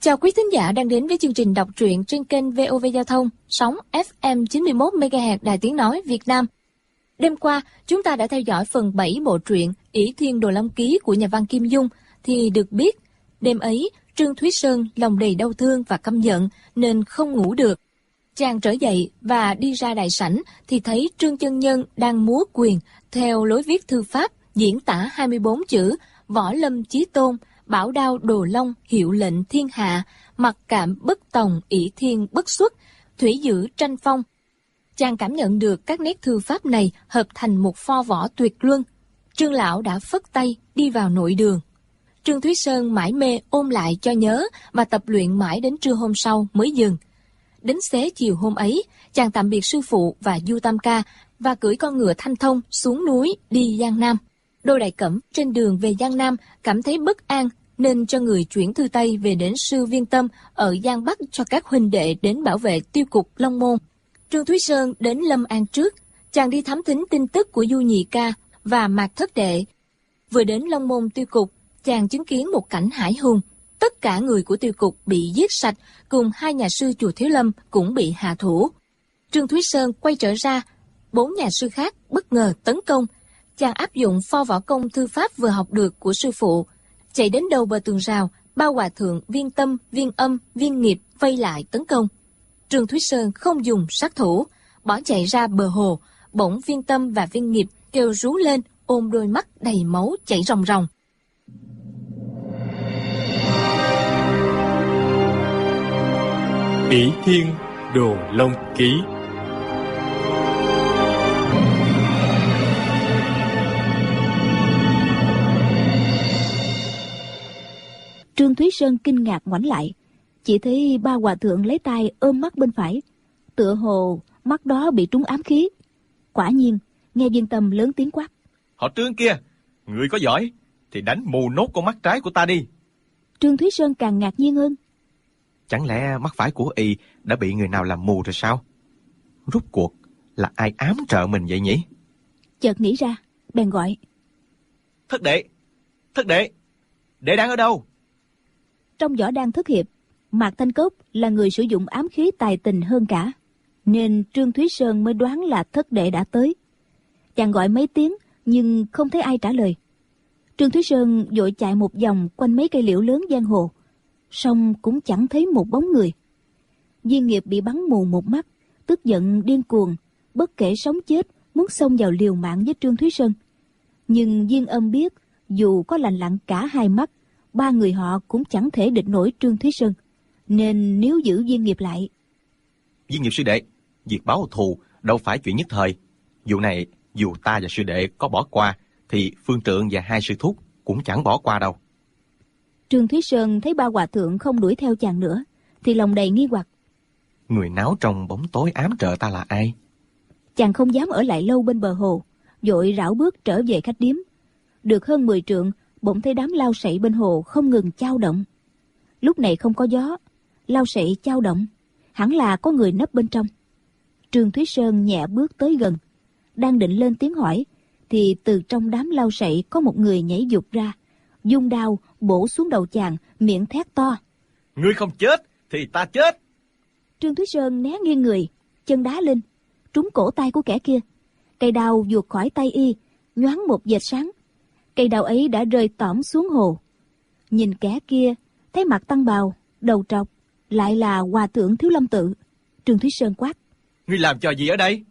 Chào quý thính giả đang đến với chương trình đọc truyện trên kênh VOV Giao thông, sóng FM 91 MHz Đài Tiếng Nói Việt Nam. Đêm qua, chúng ta đã theo dõi phần 7 bộ truyện Ỷ Thiên Đồ Long Ký của nhà văn Kim Dung, thì được biết, đêm ấy, Trương Thúy Sơn lòng đầy đau thương và căm giận nên không ngủ được. Chàng trở dậy và đi ra đại sảnh thì thấy Trương Chân Nhân đang múa quyền theo lối viết thư pháp diễn tả 24 chữ Võ Lâm Chí Tôn, bảo đao Đồ Long, hiệu lệnh thiên hạ, mặc cảm bất tòng, ỷ thiên bất xuất, thủy giữ tranh phong. Chàng cảm nhận được các nét thư pháp này hợp thành một pho võ tuyệt luân. Trương lão đã phất tay đi vào nội đường. Trương Thúy Sơn mải mê ôn lại cho nhớ và tập luyện mãi đến trưa hôm sau mới dừng. Đến xế chiều hôm ấy, chàng tạm biệt sư phụ và Du Tam Ca và cưỡi con ngựa Thanh Thông xuống núi đi Giang Nam. Đô Đại Cẩm trên đường về Giang Nam cảm thấy bất an nên cho người chuyển thư tay về đến sư Viên Tâm ở Giang Bắc cho các huynh đệ đến bảo vệ tiêu cục Long Môn. Trương Thúy Sơn đến Lâm An trước, chàng đi thám thính tin tức của Du Nhị Ca và Mạc Thất Đệ. Vừa đến Long Môn tiêu cục, chàng chứng kiến một cảnh hải hùng. Tất cả người của tiêu cục bị giết sạch, cùng 2 nhà sư chùa Thiếu Lâm cũng bị hạ thủ. Trương Thúy Sơn quay trở ra, 4 nhà sư khác bất ngờ tấn công. Chàng áp dụng pho võ công thư pháp vừa học được của sư phụ, chạy đến đầu bờ tường rào, bao hòa thượng Viên Tâm, Viên Âm, Viên Nghiệp vây lại tấn công. Trương Thúy Sơn không dùng sát thủ, bỏ chạy ra bờ hồ. Bỗng Viên Tâm và Viên Nghiệp kêu rú lên, ôm đôi mắt đầy máu chảy ròng ròng. Ỷ Thiên Đồ Long Ký. Trương Thúy Sơn kinh ngạc ngoảnh lại, chỉ thấy 3 hòa thượng lấy tay ôm mắt bên phải, tựa hồ mắt đó bị trúng ám khí. Quả nhiên, nghe Viên Tâm lớn tiếng quát: Họ Trương kia, người có giỏi thì đánh mù nốt con mắt trái của ta đi. Trương Thúy Sơn càng ngạc nhiên hơn. Chẳng lẽ mắt phải của y đã bị người nào làm mù rồi sao? Rốt cuộc là ai ám trợ mình vậy nhỉ? Chợt nghĩ ra, bèn gọi: Thất đệ, thất đệ, đệ đang ở đâu? Trong võ đan thất hiệp, Mạc Thanh Cốc là người sử dụng ám khí tài tình hơn cả, nên Trương Thúy Sơn mới đoán là thất đệ đã tới. Chàng gọi mấy tiếng nhưng không thấy ai trả lời. Trương Thúy Sơn vội chạy một vòng quanh mấy cây liễu lớn giang hồ, song cũng chẳng thấy một bóng người. Viên Nghiệp bị bắn mù một mắt, tức giận điên cuồng, bất kể sống chết muốn xông vào liều mạng với Trương Thúy Sơn. Nhưng Viên Âm biết dù có lành lặn cả 2 mắt, 3 người họ cũng chẳng thể địch nổi Trương Thúy Sơn, nên nếu giữ Viên Nghiệp lại. Viên Nghiệp sư đệ, việc báo thù đâu phải chuyện nhất thời. Vụ này dù ta và sư đệ có bỏ qua thì Phương Trượng và 2 sư thúc cũng chẳng bỏ qua đâu. Trương Thúy Sơn thấy 3 hòa thượng không đuổi theo chàng nữa thì lòng đầy nghi hoặc. Người náo trong bóng tối ám trợ ta là ai? Chàng không dám ở lại lâu bên bờ hồ, vội rảo bước trở về khách điếm. Được hơn 10 trượng, bỗng thấy đám lao sậy bên hồ không ngừng chao động. Lúc này không có gió, lao sậy chao động, hẳn là có người nấp bên trong. Trương Thúy Sơn nhẹ bước tới gần, đang định lên tiếng hỏi thì từ trong đám lao sậy có một người nhảy vụt ra, dung đao bổ xuống đầu chàng, miệng thét to: Ngươi không chết thì ta chết. Trương Thúy Sơn né nghiêng người, chân đá lên, trúng cổ tay của kẻ kia. Cây đao vụt khỏi tay y, nhoáng một vệt sáng. Cây đao ấy đã rơi tõm xuống hồ. Nhìn kẻ kia, thấy mặt tăng bào, đầu trọc, lại là hòa thượng Thiếu Lâm Tự. Trương Thúy Sơn quát: Ngươi làm trò gì ở đây?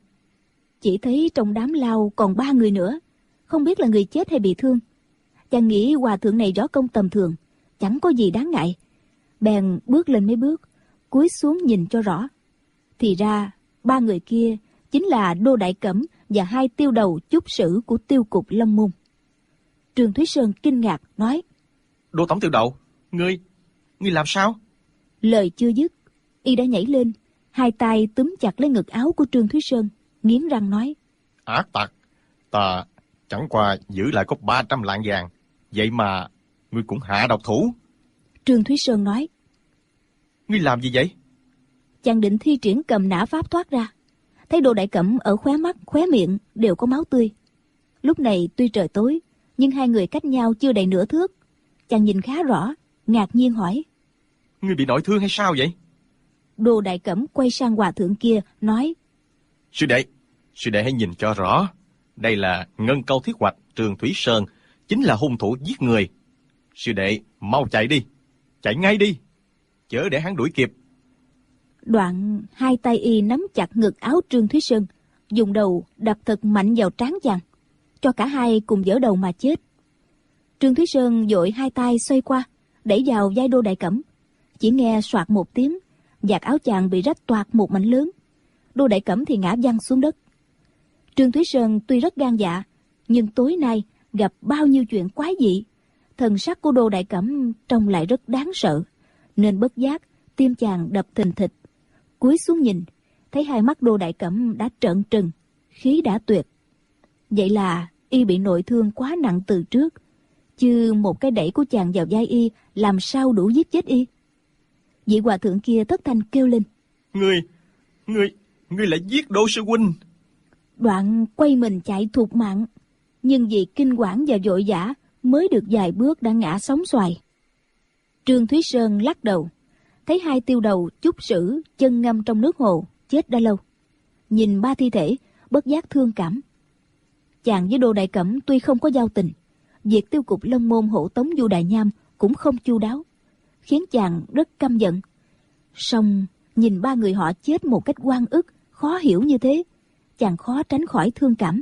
Chỉ thấy trong đám lao còn 3 người nữa, không biết là người chết hay bị thương. Chàng nghĩ hòa thượng này võ công tầm thường, chẳng có gì đáng ngại, bèn bước lên mấy bước, cúi xuống nhìn cho rõ. Thì ra 3 người kia chính là Đô Đại Cẩm và 2 tiêu đầu chúc sử của tiêu cục Long Môn. Trương Thúy Sơn kinh ngạc nói: Đô tổng tiêu đầu, ngươi làm sao? Lời chưa dứt, y đã nhảy lên, 2 tay túm chặt lấy ngực áo của Trương Thúy Sơn, nghiến răng nói: Ác tặc, ta chẳng qua giữ lại có 300 lạng vàng, vậy mà ngươi cũng hạ độc thủ. Trương Thúy Sơn nói: Ngươi làm gì vậy? Chàng định thi triển cầm nã pháp thoát ra, thấy Đô Đại Cẩm ở khóe mắt, khóe miệng đều có máu tươi. Lúc này tuy trời tối, nhưng 2 người cách nhau chưa đầy nửa thước. Chàng nhìn khá rõ, ngạc nhiên hỏi: Ngươi bị nội thương hay sao vậy? Đồ Đại Cẩm quay sang hòa thượng kia, nói: Sư đệ hãy nhìn cho rõ. Đây là Ngân Câu Thiết Hoạch Trường Thủy Sơn, chính là hung thủ giết người. Sư đệ, mau chạy đi. Chạy ngay đi, chớ để hắn đuổi kịp. Đoạn hai tay y nắm chặt ngực áo Trương Thúy Sơn, dùng đầu đập thật mạnh vào trán chàng, cho cả hai cùng vỡ đầu mà chết. Trương Thúy Sơn vội hai tay xoay qua, đẩy vào vai Đô Đại Cẩm. Chỉ nghe soạt một tiếng, vạt áo chàng bị rách toạc một mảnh lớn. Đô Đại Cẩm thì ngã văng xuống đất. Trương Thúy Sơn tuy rất gan dạ, nhưng tối nay gặp bao nhiêu chuyện quái dị, thần sắc của Đô Đại Cẩm trông lại rất đáng sợ, nên bất giác tim chàng đập thình thịch. Cúi xuống nhìn, thấy hai mắt Đô Đại Cẩm đã trợn trừng, khí đã tuyệt. Vậy là y bị nội thương quá nặng từ trước, chứ một cái đẩy của chàng vào vai y làm sao đủ giết chết y. Vị hòa thượng kia thất thanh kêu lên: Ngươi lại giết Đô sư huynh. Đoạn quay mình chạy thục mạng, nhưng vì kinh quản và vội vã mới được vài bước đã ngã sóng xoài. Trương Thúy Sơn lắc đầu, thấy hai tiêu đầu chúc sử chân ngâm trong nước hồ chết đã lâu. Nhìn ba thi thể bất giác thương cảm. Chàng với Đô Đại Cẩm tuy không có giao tình, việc tiêu cục Long Môn hộ tống Du Đại Nham cũng không chu đáo, khiến chàng rất căm giận. Song nhìn ba người họ chết một cách oan ức, khó hiểu như thế, chàng khó tránh khỏi thương cảm.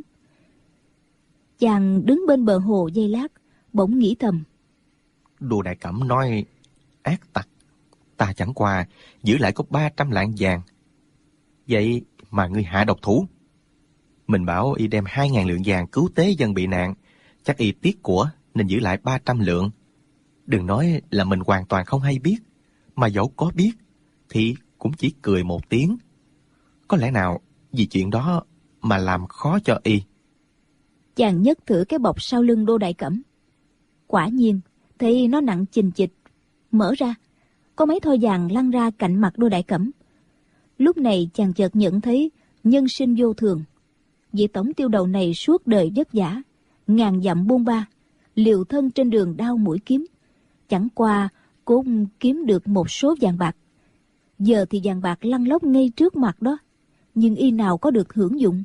Chàng đứng bên bờ hồ giây lát, bỗng nghĩ thầm: Đô Đại Cẩm nói ác tặc, ta chẳng qua giữ lại có 300 lạng vàng. Vậy mà ngươi hạ độc thủ. Mình bảo y đem 2.000 lượng vàng cứu tế dân bị nạn, chắc y tiếc của nên giữ lại 300 lượng. Đừng nói là mình hoàn toàn không hay biết, mà dẫu có biết thì cũng chỉ cười một tiếng. Có lẽ nào vì chuyện đó mà làm khó cho y. Chàng nhấc thử cái bọc sau lưng Đô Đại Cẩm. Quả nhiên thấy nó nặng chình chịch. Mở ra, có mấy thoi vàng lăn ra cạnh mặt Đô Đại Cẩm. Lúc này chàng chợt nhận thấy nhân sinh vô thường. Vị tổng tiêu đầu này suốt đời vất vả, ngàn dặm bôn ba, liều thân trên đường đao mũi kiếm, chẳng qua cũng kiếm được một số vàng bạc. Giờ thì vàng bạc lăn lóc ngay trước mặt đó, nhưng y nào có được hưởng dụng.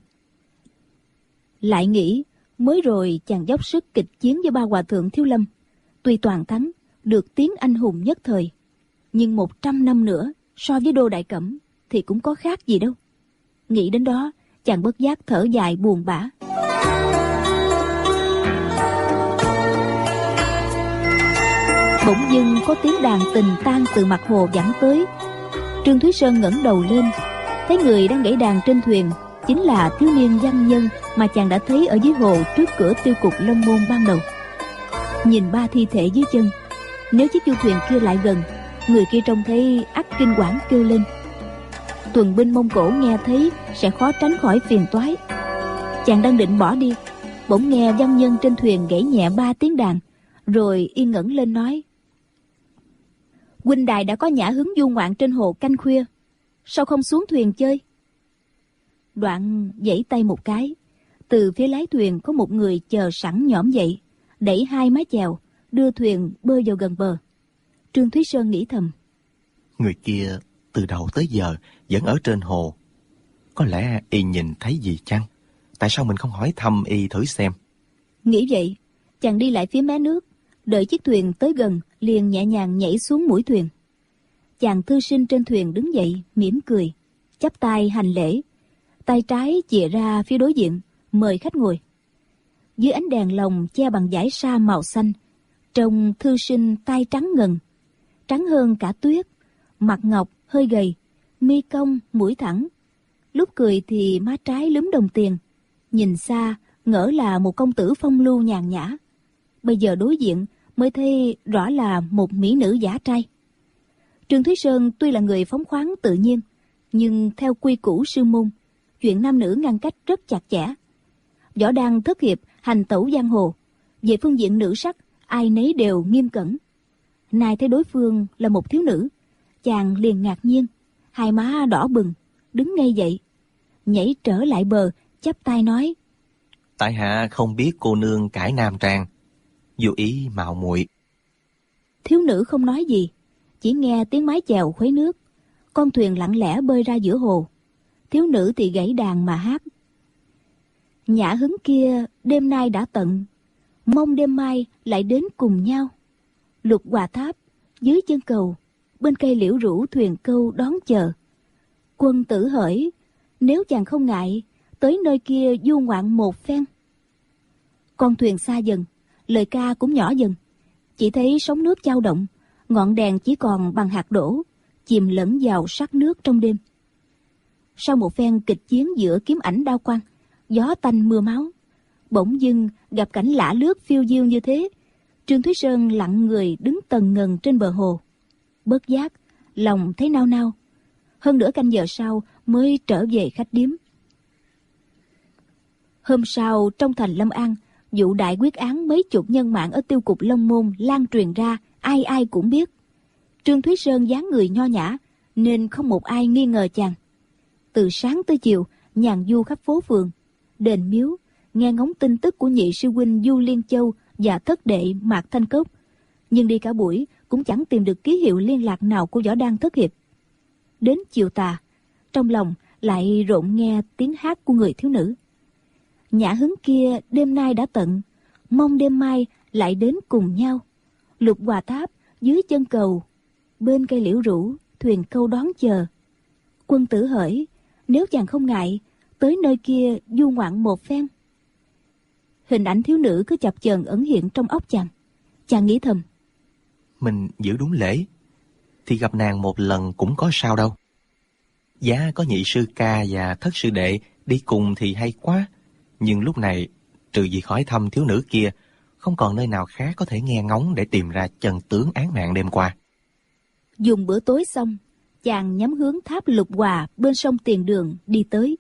Lại nghĩ mới rồi chàng dốc sức kịch chiến với ba hòa thượng Thiếu Lâm, tuy toàn thắng, được tiếng anh hùng nhất thời, nhưng 100 năm nữa so với Đô Đại Cẩm thì cũng có khác gì đâu. Nghĩ đến đó, chàng bất giác thở dài buồn bã. Bỗng dưng có tiếng đàn tình tang từ mặt hồ vẳng tới. Trương Thúy Sơn ngẩng đầu lên, thấy người đang gảy đàn trên thuyền chính là thiếu niên văn nhân mà chàng đã thấy ở dưới hồ trước cửa tiêu cục Long Môn ban đầu. Nhìn ba thi thể dưới chân, nếu chiếc du thuyền kia lại gần, người kia trông thấy ắt kinh quản kêu lên. Tuần binh Mông Cổ nghe thấy sẽ khó tránh khỏi phiền toái. Chàng đang định bỏ đi, bỗng nghe văn nhân trên thuyền gảy nhẹ 3 tiếng đàn, rồi yên ngẩng lên nói: huynh đài đã có nhã hứng du ngoạn trên hồ canh khuya, sao không xuống thuyền chơi? Đoạn giãy tay một cái, từ phía lái thuyền có một người chờ sẵn nhõm dậy, đẩy 2 mái chèo, đưa thuyền bơi vào gần bờ. Trương Thúy Sơn nghĩ thầm: Người kia từ đầu tới giờ vẫn ở trên hồ, có lẽ y nhìn thấy gì chăng? Tại sao mình không hỏi thăm y thử xem? Nghĩ vậy, chàng đi lại phía mé nước, đợi chiếc thuyền tới gần liền nhẹ nhàng nhảy xuống mũi thuyền. Chàng thư sinh trên thuyền đứng dậy mỉm cười, chắp tay hành lễ, tay trái chìa ra phía đối diện mời khách ngồi. Dưới ánh đèn lồng che bằng dải sa màu xanh, trông thư sinh tay trắng ngần, trắng hơn cả tuyết, mặt ngọc hơi gầy, mi cong mũi thẳng, lúc cười thì má trái lúm đồng tiền, nhìn xa ngỡ là một công tử phong lưu nhàn nhã. Bây giờ đối diện mới thấy rõ là một mỹ nữ giả trai. Trương Thúy Sơn tuy là người phóng khoáng tự nhiên, nhưng theo quy củ sư môn, chuyện nam nữ ngăn cách rất chặt chẽ. Võ đang thất hiệp hành tẩu giang hồ, về phương diện nữ sắc ai nấy đều nghiêm cẩn. Nay thấy đối phương là một thiếu nữ, chàng liền ngạc nhiên, hai má đỏ bừng, đứng ngay dậy, nhảy trở lại bờ, chắp tay nói: Tại hạ không biết cô nương cải nam trang, vô ý mạo muội. Thiếu nữ không nói gì, chỉ nghe tiếng mái chèo khuấy nước. Con thuyền lặng lẽ bơi ra giữa hồ. Thiếu nữ thì gãy đàn mà hát. Nhã hứng kia đêm nay đã tận, mong đêm mai lại đến cùng nhau. Lục Hòa Tháp dưới chân cầu, bên cây liễu rủ thuyền câu đón chờ. Quân tử hỡi, nếu chàng không ngại, tới nơi kia du ngoạn một phen. Con thuyền xa dần, lời ca cũng nhỏ dần. Chỉ thấy sóng nước chao động, ngọn đèn chỉ còn bằng hạt đổ, chìm lẫn vào sắc nước trong đêm. Sau một phen kịch chiến giữa kiếm ảnh đao quang, gió tanh mưa máu, bỗng dưng gặp cảnh lả lướt phiêu diêu như thế. Trương Thúy Sơn lặng người đứng tần ngần trên bờ hồ. Bất giác, lòng thấy nao nao. Hơn nửa canh giờ sau mới trở về khách điếm. Hôm sau, trong thành Lâm An, vụ đại quyết án mấy chục nhân mạng ở tiêu cục Long Môn lan truyền ra, ai ai cũng biết. Trương Thúy Sơn dáng người nho nhã, nên không một ai nghi ngờ chàng. Từ sáng tới chiều, nhàn du khắp phố phường, đền miếu, nghe ngóng tin tức của nhị sư huynh Du Liên Châu và thất đệ Mạc Thanh Cốc. Nhưng đi cả buổi cũng chẳng tìm được ký hiệu liên lạc nào của Võ Đăng thất hiệp. Đến chiều tà, trong lòng lại rộn nghe tiếng hát của người thiếu nữ. Nhã hứng kia đêm nay đã tận, mong đêm mai lại đến cùng nhau. Lục Hòa Tháp dưới chân cầu, bên cây liễu rủ thuyền câu đón chờ. Quân tử hỡi, nếu chàng không ngại, tới nơi kia du ngoạn một phen. Hình ảnh thiếu nữ cứ chập chờn ẩn hiện trong óc chàng. Chàng nghĩ thầm, mình giữ đúng lễ thì gặp nàng một lần cũng có sao đâu. Giá có nhị sư ca và thất sư đệ đi cùng thì hay quá. Nhưng lúc này, trừ việc hỏi thăm thiếu nữ kia, không còn nơi nào khác có thể nghe ngóng để tìm ra chân tướng án mạng đêm qua. Dùng bữa tối xong, chàng nhắm hướng tháp Lục Hòa bên sông Tiền Đường đi tới.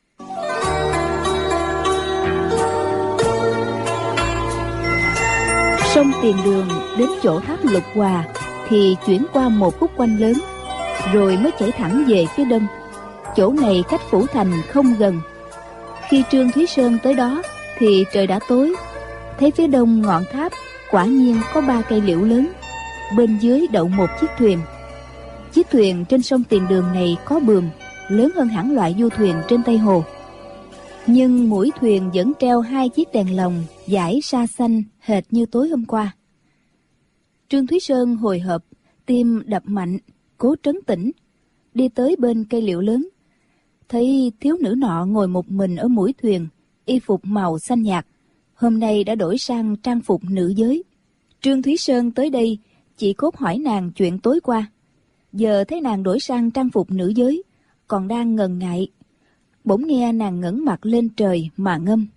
Sông Tiền Đường đến chỗ tháp Lục Hòa thì chuyển qua một khúc quanh lớn, rồi mới chảy thẳng về phía đông. Chỗ này cách phủ thành không gần. Khi Trương Thúy Sơn tới đó thì trời đã tối. Thấy phía đông ngọn tháp quả nhiên có 3 cây liễu lớn, bên dưới đậu một chiếc thuyền. Chiếc thuyền trên sông Tiền Đường này có buồm, lớn hơn hẳn loại du thuyền trên Tây Hồ. Nhưng mũi thuyền vẫn treo 2 chiếc đèn lồng dải sa xanh hệt như tối hôm qua. Trương Thúy Sơn hồi hộp, tim đập mạnh, cố trấn tĩnh, đi tới bên cây liễu lớn. Thấy thiếu nữ nọ ngồi một mình ở mũi thuyền, y phục màu xanh nhạt, hôm nay đã đổi sang trang phục nữ giới. Trương Thúy Sơn tới đây chỉ cốt hỏi nàng chuyện tối qua. Giờ thấy nàng đổi sang trang phục nữ giới, còn đang ngần ngại, bỗng nghe nàng ngẩng mặt lên trời mà ngâm.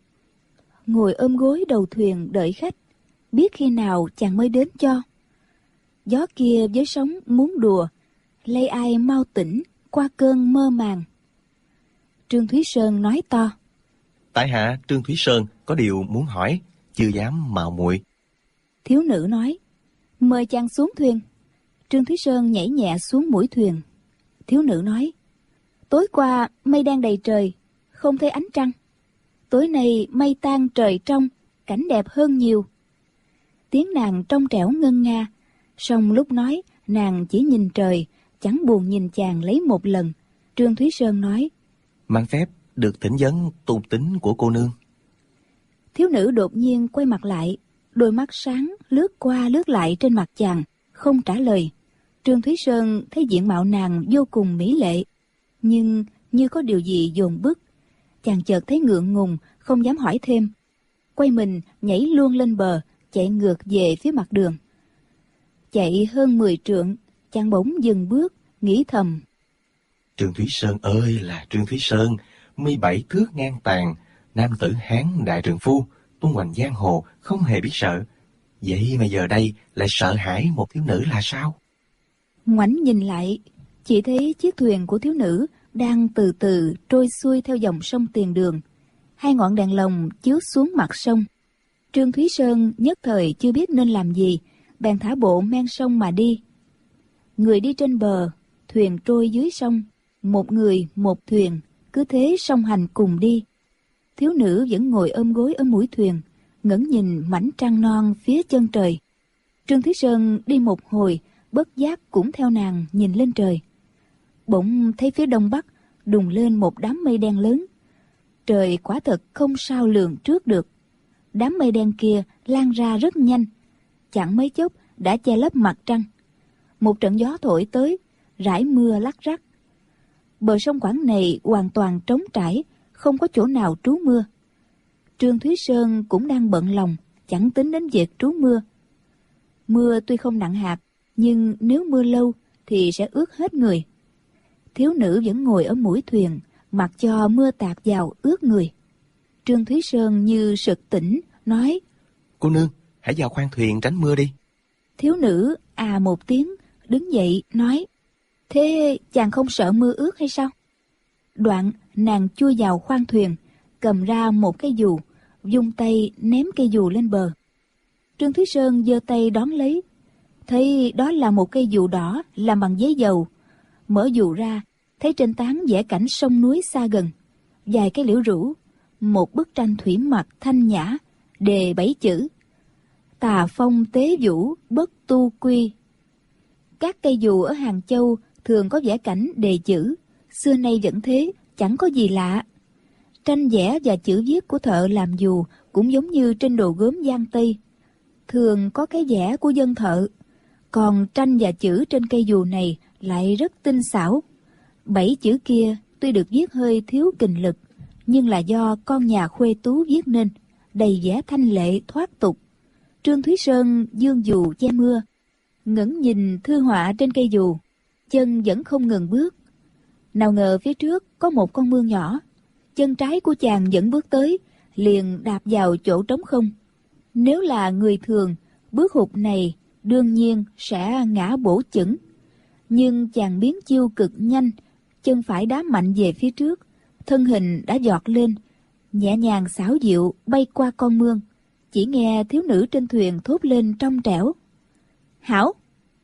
Ngồi ôm gối đầu thuyền đợi khách, biết khi nào chàng mới đến cho. Gió kia với sóng muốn đùa, lay ai mau tỉnh qua cơn mơ màng. Trương Thúy Sơn nói to, tại hạ Trương Thúy Sơn có điều muốn hỏi, chưa dám mạo muội. Thiếu nữ nói, mời chàng xuống thuyền. Trương Thúy Sơn nhảy nhẹ xuống mũi thuyền. Thiếu nữ nói, tối qua mây đen đầy trời, không thấy ánh trăng. Tối nay mây tan trời trong, cảnh đẹp hơn nhiều. Tiếng nàng trong trẻo ngân nga, song lúc nói nàng chỉ nhìn trời, chẳng buồn nhìn chàng lấy một lần. Trương Thúy Sơn nói, mang phép được thỉnh vấn tôn tính của cô nương. Thiếu nữ đột nhiên quay mặt lại, đôi mắt sáng lướt qua lướt lại trên mặt chàng, không trả lời. Trương Thúy Sơn thấy diện mạo nàng vô cùng mỹ lệ, nhưng như có điều gì dồn bức. Chàng chợt thấy ngượng ngùng, không dám hỏi thêm. Quay mình nhảy luôn lên bờ, chạy ngược về phía mặt đường. Chạy hơn 10 trượng, chàng bỗng dừng bước, nghĩ thầm, Trương Thúy Sơn ơi là Trương Thúy Sơn, 17 thước ngang tàn, nam tử Hán đại trượng phu, tung hoành giang hồ, không hề biết sợ. Vậy mà giờ đây lại sợ hãi một thiếu nữ là sao? Ngoảnh nhìn lại, chỉ thấy chiếc thuyền của thiếu nữ đang từ từ trôi xuôi theo dòng sông Tiền Đường. 2 ngọn đèn lồng chiếu xuống mặt sông. Trương Thúy Sơn nhất thời chưa biết nên làm gì, bèn thả bộ men sông mà đi. Người đi trên bờ, thuyền trôi dưới sông, một người một thuyền, cứ thế song hành cùng đi. Thiếu nữ vẫn ngồi ôm gối ở mũi thuyền, ngẩng nhìn mảnh trăng non phía chân trời. Trương Thúy Sơn đi một hồi bất giác cũng theo nàng nhìn lên trời. Bỗng thấy phía đông bắc đùng lên một đám mây đen lớn. Trời quả thật không sao lường trước được. Đám mây đen kia lan ra rất nhanh, chẳng mấy chốc đã che lấp mặt trăng. Một trận gió thổi tới, rải mưa lắc rắc. Bờ sông Quảng này hoàn toàn trống trải, không có chỗ nào trú mưa. Trương Thúy Sơn cũng đang bận lòng, chẳng tính đến việc trú mưa. Mưa tuy không nặng hạt, nhưng nếu mưa lâu thì sẽ ướt hết người. Thiếu nữ vẫn ngồi ở mũi thuyền, mặc cho mưa tạt vào ướt người. Trương Thúy Sơn như sực tỉnh, nói: Cô nương, hãy vào khoang thuyền tránh mưa đi. Thiếu nữ à một tiếng, đứng dậy nói: Thế chàng không sợ mưa ướt hay sao? Đoạn nàng chui vào khoang thuyền, cầm ra một cây dù, vung tay ném cây dù lên bờ. Trương Thúy Sơn giơ tay đón lấy, thấy đó là một cây dù đỏ làm bằng giấy dầu. Mở dù ra, thấy trên tán vẽ cảnh sông núi xa gần, vài cái liễu rủ, một bức tranh thủy mặc thanh nhã, đề 7 chữ: Tà phong tế vũ bất tu quy. Các cây dù ở Hàng Châu thường có vẽ cảnh đề chữ, xưa nay vẫn thế, chẳng có gì lạ. Tranh vẽ và chữ viết của thợ làm dù cũng giống như trên đồ gốm Giang Tây, thường có cái vẽ của dân thợ. Còn tranh và chữ trên cây dù này lại rất tinh xảo. 7 chữ kia tuy được viết hơi thiếu kình lực, nhưng là do con nhà khuê tú viết nên, đầy vẻ thanh lệ thoát tục. Trương Thúy Sơn dương dù che mưa, ngẩng nhìn thư họa trên cây dù, chân vẫn không ngừng bước. Nào ngờ phía trước có một con mương nhỏ, chân trái của chàng vẫn bước tới, liền đạp vào chỗ trống không. Nếu là người thường, bước hụt này đương nhiên sẽ ngã bổ chững. Nhưng chàng biến chiêu cực nhanh, chân phải đá mạnh về phía trước, thân hình đã giọt lên, nhẹ nhàng xảo diệu bay qua con mương. Chỉ nghe thiếu nữ trên thuyền thốt lên trong trẻo: Hảo!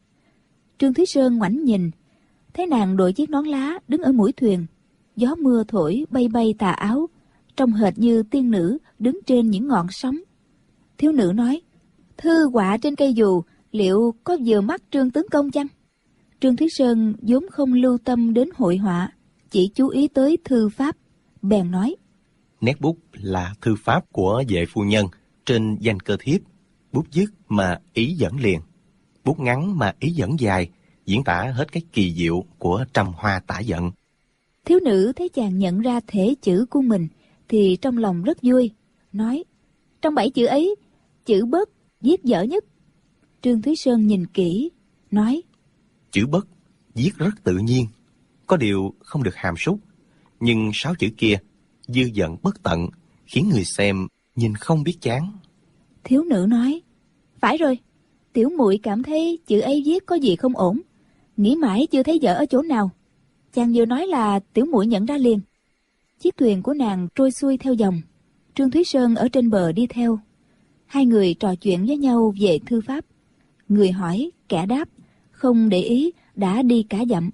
Trương Thúy Sơn ngoảnh nhìn, thấy nàng đội chiếc nón lá đứng ở mũi thuyền. Gió mưa thổi bay bay tà áo, trông hệt như tiên nữ đứng trên những ngọn sóng. Thiếu nữ nói: Thư họa trên cây dù liệu có vừa mắt Trương tướng công chăng? Trương Thúy Sơn vốn không lưu tâm đến hội họa, chỉ chú ý tới thư pháp, bèn nói: Nét bút là thư pháp của vệ phu nhân, trên danh cơ thiếp. Bút dứt mà ý dẫn liền, bút ngắn mà ý dẫn dài, diễn tả hết cái kỳ diệu của trăm hoa tả giận. Thiếu nữ thấy chàng nhận ra thể chữ của mình thì trong lòng rất vui, nói: Trong 7 chữ ấy, chữ bất viết dở nhất. Trương Thúy Sơn nhìn kỹ, nói: Chữ bất viết rất tự nhiên, có điều không được hàm súc, nhưng 6 chữ kia dư giận bất tận, khiến người xem nhìn không biết chán. Thiếu nữ nói: Phải rồi, tiểu muội cảm thấy chữ ấy viết có gì không ổn, nghĩ mãi chưa thấy dở ở chỗ nào. Chàng vừa nói là tiểu muội nhận ra liền. Chiếc thuyền của nàng trôi xuôi theo dòng, Trương Thúy Sơn ở trên bờ đi theo. Hai người trò chuyện với nhau về thư pháp, người hỏi kẻ đáp, không để ý đã đi cả dặm.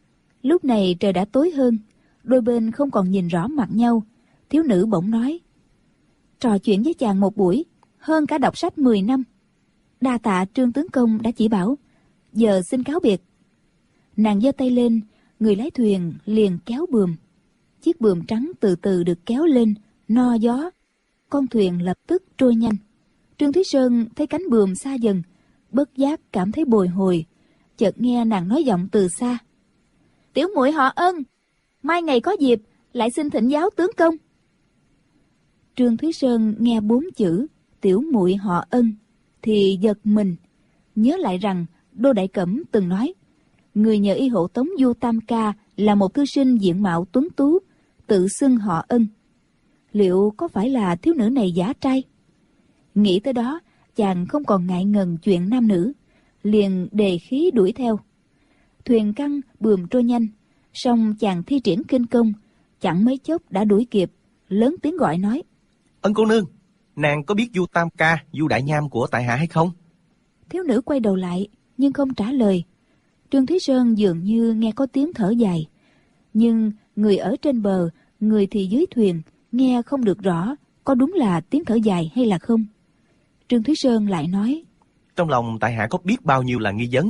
Lúc này trời đã tối hơn, đôi bên không còn nhìn rõ mặt nhau. Thiếu nữ bỗng nói: Trò chuyện với chàng một buổi hơn cả đọc sách 10 năm. Đa tạ Trương tướng công đã chỉ bảo, giờ xin cáo biệt. Nàng giơ tay lên, người lái thuyền liền kéo buồm. Chiếc buồm trắng từ từ được kéo lên, no gió. Con thuyền lập tức trôi nhanh. Trương Thúy Sơn thấy cánh buồm xa dần, bất giác cảm thấy bồi hồi. Chợt nghe nàng nói giọng từ xa: Tiểu muội họ Ân, mai ngày có dịp lại xin thỉnh giáo tướng công. Trương Thúy Sơn nghe 4 chữ tiểu muội họ Ân thì giật mình, nhớ lại rằng Đô Đại Cẩm từng nói người nhờ y hộ tống Du Tam Ca là một thư sinh diện mạo tuấn tú, tự xưng họ Ân. Liệu có phải là thiếu nữ này giả trai? Nghĩ tới đó, chàng không còn ngại ngần chuyện nam nữ, liền đề khí đuổi theo. Thuyền căng, buồm trôi nhanh, song chàng thi triển kinh công, chẳng mấy chốc đã đuổi kịp, lớn tiếng gọi nói: Ân cô nương, nàng có biết Du Tam Ca, Du Đại Nham của tại hạ hay không? Thiếu nữ quay đầu lại, nhưng không trả lời. Trương Thúy Sơn dường như nghe có tiếng thở dài, nhưng người ở trên bờ, người thì dưới thuyền, nghe không được rõ có đúng là tiếng thở dài hay là không. Trương Thúy Sơn lại nói: Trong lòng tại hạ có biết bao nhiêu là nghi vấn,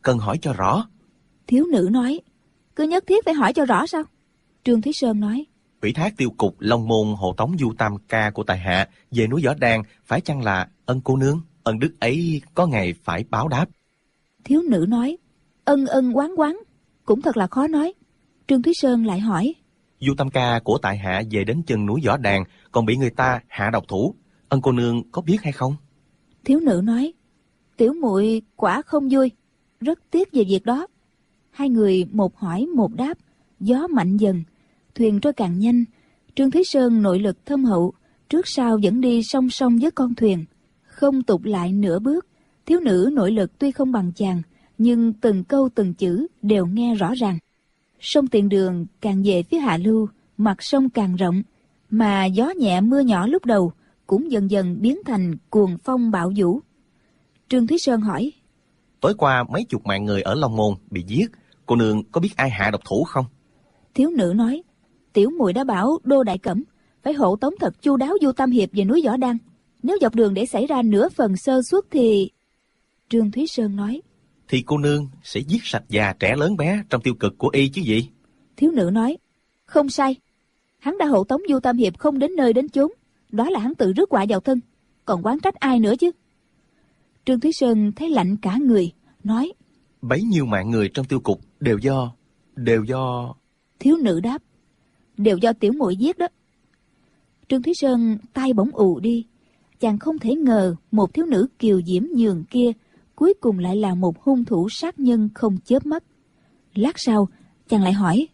cần hỏi cho rõ. Thiếu nữ nói, cứ nhất thiết phải hỏi cho rõ sao? Trương Thúy Sơn nói, Ủy thác tiêu cục Long Môn hộ tống Du Tam Ca của tại hạ về núi Võ Đàn, phải chăng là ân cô nương? Ân đức ấy có ngày phải báo đáp. thiếu nữ nói, ân ân oán oán, cũng thật là khó nói. Trương Thúy Sơn lại hỏi, Du Tam Ca của tại hạ về đến chân núi Võ Đàn, còn bị người ta hạ độc thủ. Ân cô nương có biết hay không? thiếu nữ nói, tiểu muội quả không vui, rất tiếc về việc đó. Hai người một hỏi một đáp, gió mạnh dần, thuyền trôi càng nhanh. Trương Thúy Sơn nội lực thâm hậu, trước sau vẫn đi song song với con thuyền, không tụt lại nửa bước. Thiếu nữ nội lực tuy không bằng chàng, nhưng từng câu từng chữ đều nghe rõ ràng. Sông Tiền Đường càng về phía hạ lưu, mặt sông càng rộng, mà gió nhẹ mưa nhỏ lúc đầu cũng dần dần biến thành cuồng phong bão vũ. Trương Thúy Sơn hỏi, Tối qua mấy chục mạng người ở Long Môn bị giết, cô nương có biết ai hạ độc thủ không? thiếu nữ nói, tiểu muội đã bảo Đô Đại Cẩm phải hộ tống thật chu đáo Du Tam Hiệp về núi Võ Đăng. Nếu dọc đường để xảy ra nửa phần sơ suất thì... Trương Thúy Sơn nói, Thì cô nương sẽ giết sạch già trẻ lớn bé trong tiêu cực của y chứ gì? thiếu nữ nói, không sai. Hắn đã hộ tống Du Tam Hiệp không đến nơi đến chốn, đó là hắn tự rước họa vào thân, còn oán trách ai nữa chứ? Trương Thúy Sơn thấy lạnh cả người, nói, Bấy nhiêu mạng người trong tiêu cục đều do... thiếu nữ đáp, đều do tiểu muội giết đó. Trương Thúy Sơn tay bỗng ù đi, chàng không thể ngờ một thiếu nữ kiều diễm nhường kia cuối cùng lại là một hung thủ sát nhân không chớp mắt. Lát sau chàng lại hỏi,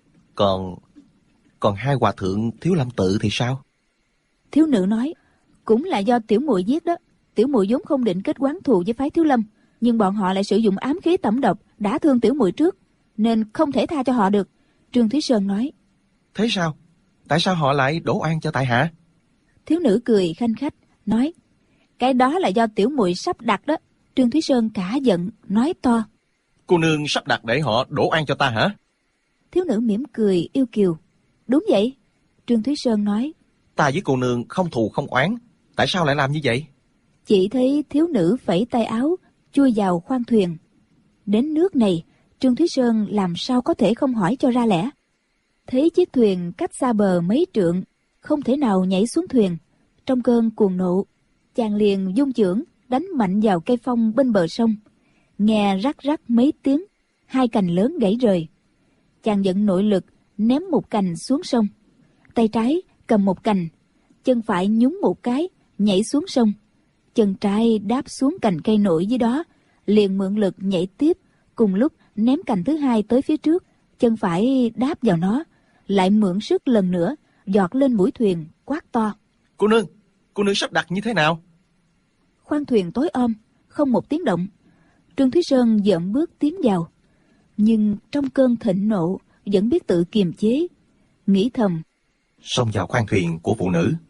Còn hai hòa thượng Thiếu Lâm Tự thì sao? thiếu nữ nói, cũng là do tiểu muội giết đó. Tiểu muội vốn không định kết oán thù với phái Thiếu Lâm, nhưng bọn họ lại sử dụng ám khí tẩm độc đã thương tiểu muội trước, nên không thể tha cho họ được. Trương Thúy Sơn nói, Thế sao? Tại sao họ lại đổ oan cho tại hạ? thiếu nữ cười khanh khách, nói, cái đó là do tiểu muội sắp đặt đó. Trương Thúy Sơn cả giận, nói to, Cô nương sắp đặt để họ đổ oan cho ta hả? thiếu nữ mỉm cười yêu kiều, đúng vậy. Trương Thúy Sơn nói, Ta với cô nương không thù không oán, tại sao lại làm như vậy? chỉ thấy thiếu nữ phẩy tay áo chui vào khoang thuyền. Đến nước này, Trương Thúy Sơn làm sao có thể không hỏi cho ra lẽ. Thấy chiếc thuyền cách xa bờ mấy trượng, không thể nào nhảy xuống thuyền. Trong cơn cuồng nộ, chàng liền dung chưởng đánh mạnh vào cây phong bên bờ sông. Nghe rắc rắc mấy tiếng, hai cành lớn gãy rời. Chàng vận nội lực ném một cành xuống sông, tay trái cầm một cành, chân phải nhúng một cái nhảy xuống sông. Chân trái đáp xuống cành cây nổi dưới đó, liền mượn lực nhảy tiếp, cùng lúc ném cành thứ hai tới phía trước. Chân phải đáp vào nó, lại mượn sức lần nữa giọt lên mũi thuyền, quát to, Cô nương sắp đặt như thế nào? khoang thuyền tối om, không một tiếng động. Trương Thúy Sơn dậm bước tiến vào, nhưng trong cơn thịnh nộ vẫn biết tự kiềm chế, nghĩ thầm, Xông vào khoang thuyền của phụ nữ,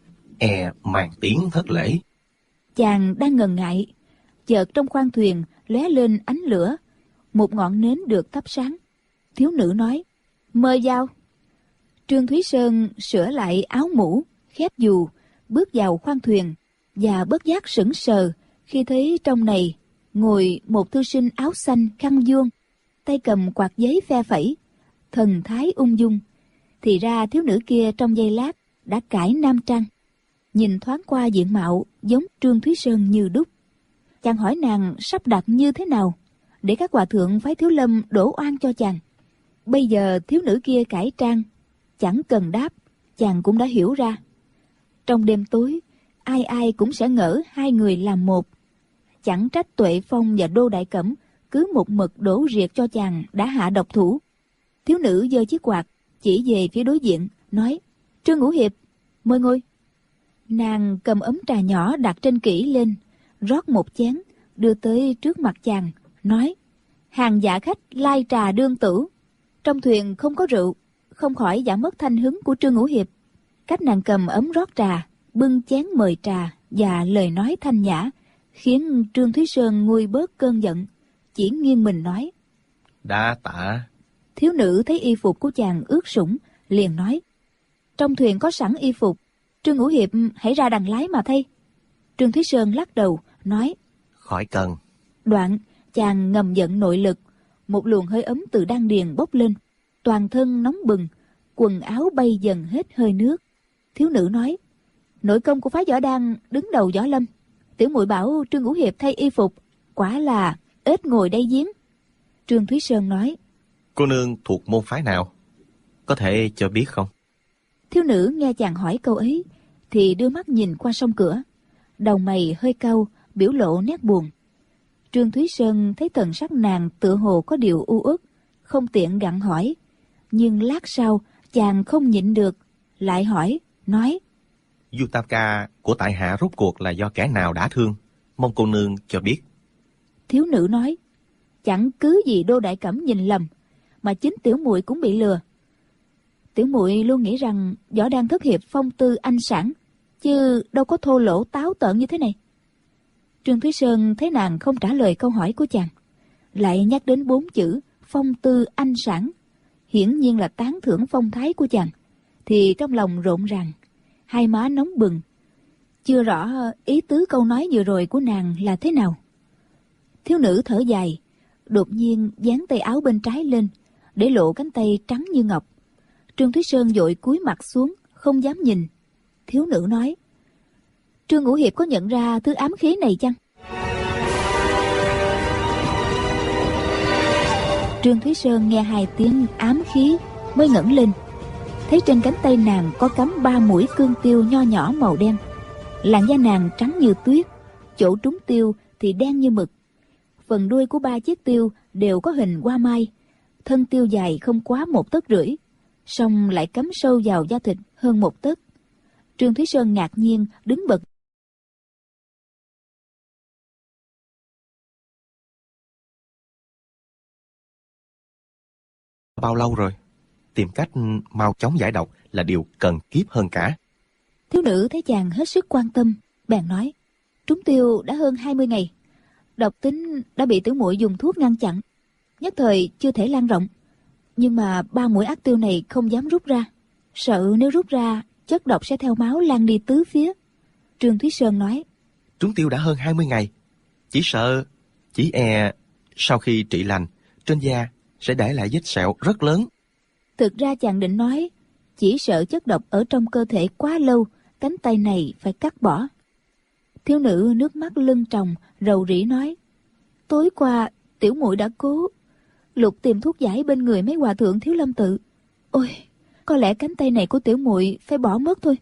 màn tiếng thất lễ. chàng đang ngần ngại, chợt trong khoang thuyền lóe lên ánh lửa, một ngọn nến được thắp sáng. Thiếu nữ nói, mời vào. Trương Thúy Sơn sửa lại áo mũ, khép dù, bước vào khoang thuyền, và bất giác sững sờ khi thấy trong này ngồi một thư sinh áo xanh khăn vuông, tay cầm quạt giấy phe phẩy, thần thái ung dung. Thì ra thiếu nữ kia trong giây lát đã cải nam trang, nhìn thoáng qua diện mạo giống Trương Thúy Sơn như đúc. Chàng hỏi nàng sắp đặt như thế nào để các hòa thượng phái Thiếu Lâm đổ oan cho chàng. Bây giờ thiếu nữ kia cải trang, chẳng cần đáp, chàng cũng đã hiểu ra. Trong đêm tối, ai ai cũng sẽ ngỡ hai người làm một. Chẳng trách Tuệ Phong và Đô Đại Cẩm cứ một mực đổ riệt cho chàng đã hạ độc thủ. Thiếu nữ giơ chiếc quạt chỉ về phía đối diện, nói, Trương Ngũ Hiệp, mời ngồi. Nàng cầm ấm trà nhỏ đặt trên kỷ lên, rót một chén, đưa tới trước mặt chàng, nói, hàng dạ khách lai trà đương tử. Trong thuyền không có rượu, không khỏi giảm mất thanh hứng của Trương Ngũ Hiệp. Cách nàng cầm ấm rót trà, bưng chén mời trà và lời nói thanh nhã, khiến Trương Thúy Sơn nguôi bớt cơn giận, chỉ nghiêng mình nói, Đa tạ. Thiếu nữ thấy y phục của chàng ướt sũng, liền nói, trong thuyền có sẵn y phục, Trương Ngũ Hiệp hãy ra đằng lái mà thay. Trương Thúy Sơn lắc đầu, nói, Khỏi cần. Đoạn Chàng ngầm giận nội lực, một luồng hơi ấm từ đan điền bốc lên, toàn thân nóng bừng, quần áo bay dần hết hơi nước. Thiếu nữ nói: nội công của phái võ đan đứng đầu võ lâm, tiểu muội bảo Trương Ngũ Hiệp thay y phục, quả là ếch ngồi đáy giếng. Trương Thúy Sơn nói: Cô nương thuộc môn phái nào? Có thể cho biết không? Thiếu nữ nghe chàng hỏi câu ấy thì đưa mắt nhìn qua song cửa, đầu mày hơi cau, biểu lộ nét buồn. Trương Thúy Sơn thấy thần sắc nàng tựa hồ có điều u uất, không tiện gặng hỏi, nhưng lát sau chàng không nhịn được, lại hỏi, nói: Du tam ca của tại hạ rốt cuộc là do kẻ nào đã thương? Mong cô nương cho biết. Thiếu nữ nói: chẳng cứ gì Đô Đại Cẩm nhìn lầm, mà chính tiểu muội cũng bị lừa. Tiểu muội luôn nghĩ rằng võ đan thất hiệp phong tư anh sản, chứ đâu có thô lỗ táo tợn như thế này. Trương Thúy Sơn thấy nàng không trả lời câu hỏi của chàng, lại nhắc đến 4 chữ phong tư anh sản, hiển nhiên là tán thưởng phong thái của chàng, thì trong lòng rộn ràng, hai má nóng bừng. Chưa rõ ý tứ câu nói vừa rồi của nàng là thế nào. Thiếu nữ thở dài, đột nhiên dán tay áo bên trái lên, để lộ cánh tay trắng như ngọc. Trương Thúy Sơn vội cúi mặt xuống, không dám nhìn. Thiếu nữ nói: Trương Ngũ Hiệp có nhận ra thứ ám khí này chăng? Trương Thúy Sơn nghe 2 tiếng ám khí mới ngẩng lên, thấy trên cánh tay nàng có cắm 3 mũi cương tiêu nho nhỏ màu đen. Làn da nàng trắng như tuyết, chỗ trúng tiêu thì đen như mực. Phần đuôi của 3 chiếc tiêu đều có hình hoa mai, thân tiêu dài không quá 1,5 tấc, song lại cắm sâu vào da thịt hơn 1 tấc. Trương Thúy Sơn ngạc nhiên đứng bật. Bao lâu rồi? Tìm cách mau chóng giải độc là điều cần kiếp hơn cả. Thiếu nữ thấy chàng hết sức quan tâm, bèn nói: trúng tiêu đã hơn 20 ngày, độc tính đã bị tiểu muội dùng thuốc ngăn chặn, nhất thời chưa thể lan rộng. Nhưng mà 3 mũi ác tiêu này không dám rút ra, sợ nếu rút ra chất độc sẽ theo máu lan đi tứ phía. Trương Thúy Sơn nói: Trúng tiêu đã hơn 20 ngày, chỉ e sau khi trị lành, trên da sẽ để lại vết sẹo rất lớn. Thực ra chàng định nói chỉ sợ chất độc ở trong cơ thể quá lâu, cánh tay này phải cắt bỏ. Thiếu nữ nước mắt lưng tròng, rầu rĩ nói: tối qua tiểu muội đã cố lục tìm thuốc giải bên người mấy hòa thượng Thiếu Lâm tự. Ôi, có lẽ cánh tay này của tiểu muội phải bỏ mất thôi.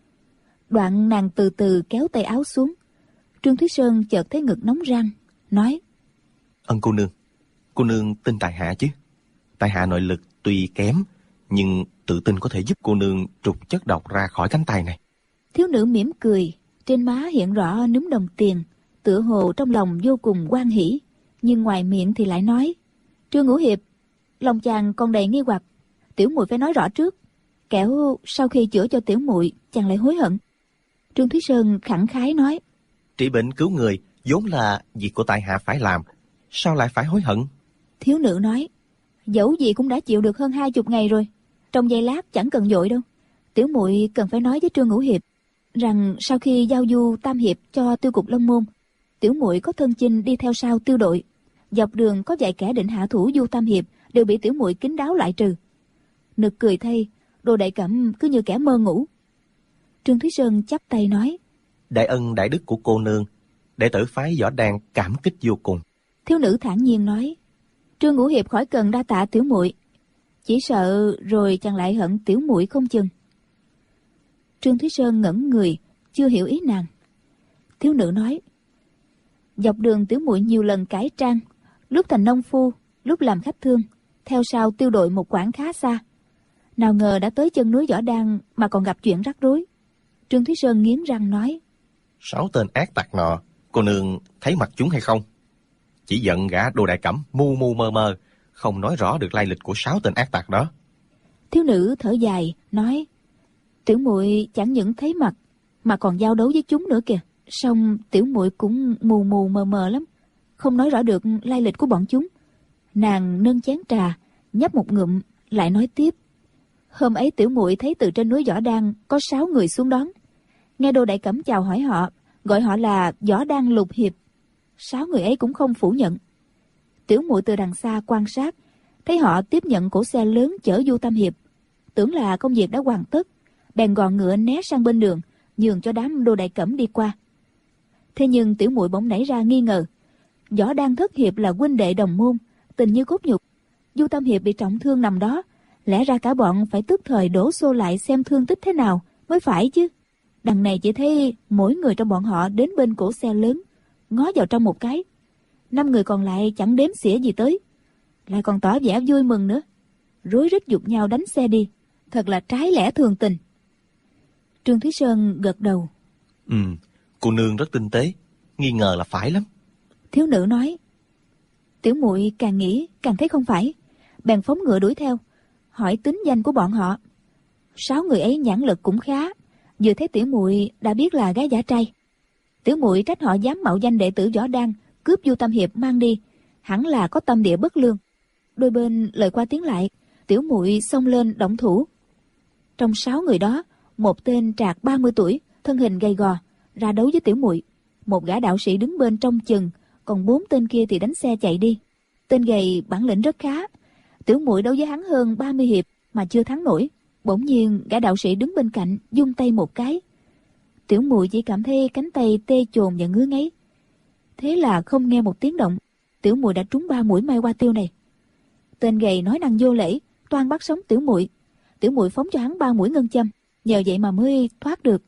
Đoạn nàng từ từ kéo tay áo xuống. Trương Thúy Sơn chợt thấy ngực nóng rang, nói: Ân cô nương tin tại hạ chứ? Tại hạ nội lực tuy kém, nhưng tự tin có thể giúp cô nương trục chất độc ra khỏi cánh tay này. Thiếu nữ mỉm cười, trên má hiện rõ núm đồng tiền, tựa hồ trong lòng vô cùng hoan hỉ, nhưng ngoài miệng thì lại nói: Trương Ngũ Hiệp, lòng chàng còn đầy nghi hoặc, tiểu muội phải nói rõ trước, kẻo sau khi chữa cho tiểu muội chàng lại hối hận. Trương Thúy Sơn khẳng khái nói: Trị bệnh cứu người vốn là việc của tại hạ phải làm, sao lại phải hối hận? Thiếu nữ nói: dẫu gì cũng đã chịu được hơn 20 ngày rồi, trong giây lát chẳng cần vội đâu. Tiểu muội cần phải nói với Trương Ngũ Hiệp rằng sau khi giao du tam hiệp cho tiêu cục Long Môn, tiểu muội có thân chinh đi theo sau tiêu đội, dọc đường có vài kẻ định hạ thủ du tam hiệp đều bị tiểu muội kín đáo loại trừ. Nực cười thay, Đồ Đại Cẩm cứ như kẻ mơ ngủ. Trương Thúy Sơn chắp tay nói: Đại ân đại đức của cô nương, đệ tử phái võ đan cảm kích vô cùng. Thiếu nữ thản nhiên nói: Trương Ngũ Hiệp khỏi cần đa tạ tiểu muội, chỉ sợ rồi chàng lại hận tiểu muội không chừng. Trương Thúy Sơn ngẩn người, chưa hiểu ý nàng. Thiếu nữ nói: dọc đường tiểu muội nhiều lần cải trang, lúc thành nông phu, lúc làm khách thương, theo sau tiêu đội một quãng khá xa. Nào ngờ đã tới chân núi Võ Đan mà còn gặp chuyện rắc rối. Trương Thúy Sơn nghiến răng nói: 6 tên ác tặc nọ, cô nương thấy mặt chúng hay không? Chỉ giận gã Đồ Đại Cẩm mu mu mơ mơ, không nói rõ được lai lịch của 6 tên ác tặc đó. Thiếu nữ thở dài nói: tiểu muội chẳng những thấy mặt mà còn giao đấu với chúng nữa kìa. Song tiểu muội cũng mù mù mờ mờ lắm, không nói rõ được lai lịch của bọn chúng. Nàng nâng chén trà, nhấp một ngụm, lại nói tiếp: hôm ấy tiểu muội thấy từ trên núi Võ Đan có 6 người xuống đón, nghe Đồ Đại Cẩm chào hỏi họ, gọi họ là Võ Đan Lục Hiệp. 6 người ấy cũng không phủ nhận. Tiểu muội từ đằng xa quan sát, thấy họ tiếp nhận cỗ xe lớn chở Du Tam Hiệp, tưởng là công việc đã hoàn tất, bèn gò ngựa né sang bên đường, nhường cho đám Đô Đại Cẩm đi qua. Thế nhưng tiểu muội bỗng nảy ra nghi ngờ. Võ Đăng thất hiệp là huynh đệ đồng môn, tình như cốt nhục. Du Tam Hiệp bị trọng thương nằm đó, lẽ ra cả bọn phải tức thời đổ xô lại xem thương tích thế nào mới phải chứ. Đằng này chỉ thấy mỗi người trong bọn họ đến bên cổ xe lớn, ngó vào trong một cái. 5 người còn lại chẳng đếm xỉa gì tới, lại còn tỏ vẻ vui mừng nữa, rối rít giục nhau đánh xe đi, thật là trái lẽ thường tình. Trương Thúy Sơn gật đầu. Cô nương rất tinh tế, nghi ngờ là phải lắm. Thiếu nữ nói. Tiểu muội càng nghĩ càng thấy không phải, bèn phóng ngựa đuổi theo, hỏi tính danh của bọn họ. 6 người ấy nhãn lực cũng khá, vừa thấy tiểu muội đã biết là gái giả trai. Tiểu muội trách họ dám mạo danh đệ tử Võ Đăng cướp Du Tam Hiệp mang đi, hẳn là có tâm địa bất lương. Đôi bên lời qua tiếng lại, tiểu muội xông lên động thủ. Trong 6 người đó, một tên trạc 30 tuổi, thân hình gầy gò, ra đấu với tiểu muội. Một gã đạo sĩ đứng bên trong chừng, còn 4 tên kia thì đánh xe chạy đi. Tên gầy bản lĩnh rất khá, tiểu muội đấu với hắn hơn 30 hiệp mà chưa thắng nổi. Bỗng nhiên gã đạo sĩ đứng bên cạnh vung tay một cái, tiểu muội chỉ cảm thấy cánh tay tê chồn và ngứa ngáy. Thế là không nghe một tiếng động, tiểu muội đã trúng 3 mũi mai hoa tiêu này. Tên gầy nói năng vô lễ, toan bắt sống tiểu muội. Tiểu muội phóng cho hắn 3 mũi ngân châm, nhờ vậy mà mới thoát được.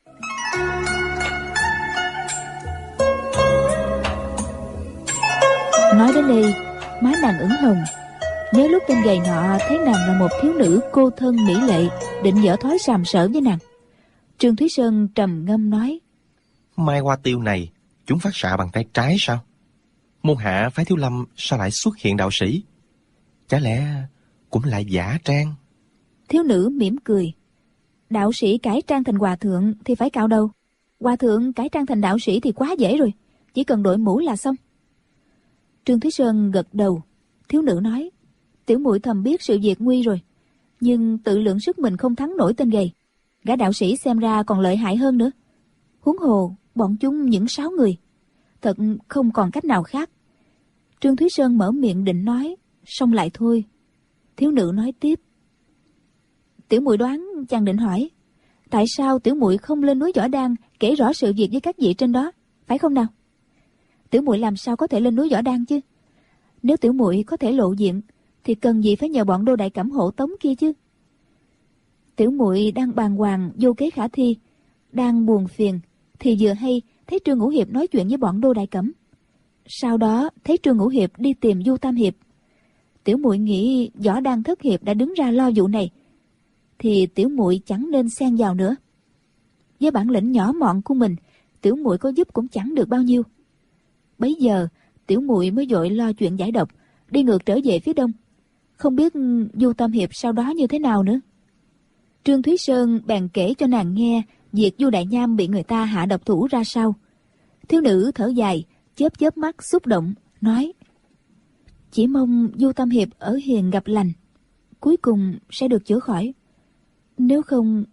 Nói đến đây, má nàng ửng hồng, nhớ lúc tên gầy nọ thấy nàng là một thiếu nữ cô thân mỹ lệ, định dở thói sàm sỡ với nàng. Trương Thúy Sơn trầm ngâm nói. Mai hoa tiêu này chúng phát xạ bằng tay trái sao? Môn hạ phái Thiếu Lâm sao lại xuất hiện đạo sĩ? Chả lẽ cũng lại giả trang? Thiếu nữ mỉm cười. Đạo sĩ cải trang thành hòa thượng thì phải cạo đầu, hòa thượng cải trang thành đạo sĩ thì quá dễ rồi, chỉ cần đội mũ là xong. Trương Thúy Sơn gật đầu. Thiếu nữ nói. Tiểu muội thầm biết sự việc nguy rồi, nhưng tự lượng sức mình không thắng nổi tên gầy. Gã đạo sĩ xem ra còn lợi hại hơn nữa. Huống hồ bọn chúng những 6 người, thật không còn cách nào khác. Trương Thúy Sơn mở miệng định nói, xong lại thôi. Thiếu nữ nói tiếp. Tiểu muội đoán chàng định hỏi, tại sao tiểu muội không lên núi Võ Đăng kể rõ sự việc với các vị trên đó, phải không nào? Tiểu muội làm sao có thể lên núi Võ Đăng chứ? Nếu tiểu muội có thể lộ diện thì cần gì phải nhờ bọn Đô Đại Cẩm hộ tống kia chứ? Tiểu muội đang bàng hoàng vô kế khả thi, đang buồn phiền thì vừa hay thấy Trương Ngũ Hiệp nói chuyện với bọn Đô Đại Cẩm. Sau đó thấy Trương Ngũ Hiệp đi tìm Du Tam Hiệp. Tiểu muội nghĩ Võ Đăng thất hiệp đã đứng ra lo vụ này, thì tiểu muội chẳng nên xen vào nữa. Với bản lĩnh nhỏ mọn của mình, tiểu muội có giúp cũng chẳng được bao nhiêu. Bấy giờ tiểu muội mới vội lo chuyện giải độc, đi ngược trở về phía đông. Không biết Du Tam Hiệp sau đó như thế nào nữa. Trương Thúy Sơn bèn kể cho nàng nghe việc Du Đại Nham bị người ta hạ độc thủ ra sao. Thiếu nữ thở dài, chớp chớp mắt xúc động, nói. Chỉ mong Du Tam Hiệp ở hiền gặp lành, cuối cùng sẽ được chữa khỏi. Nếu không...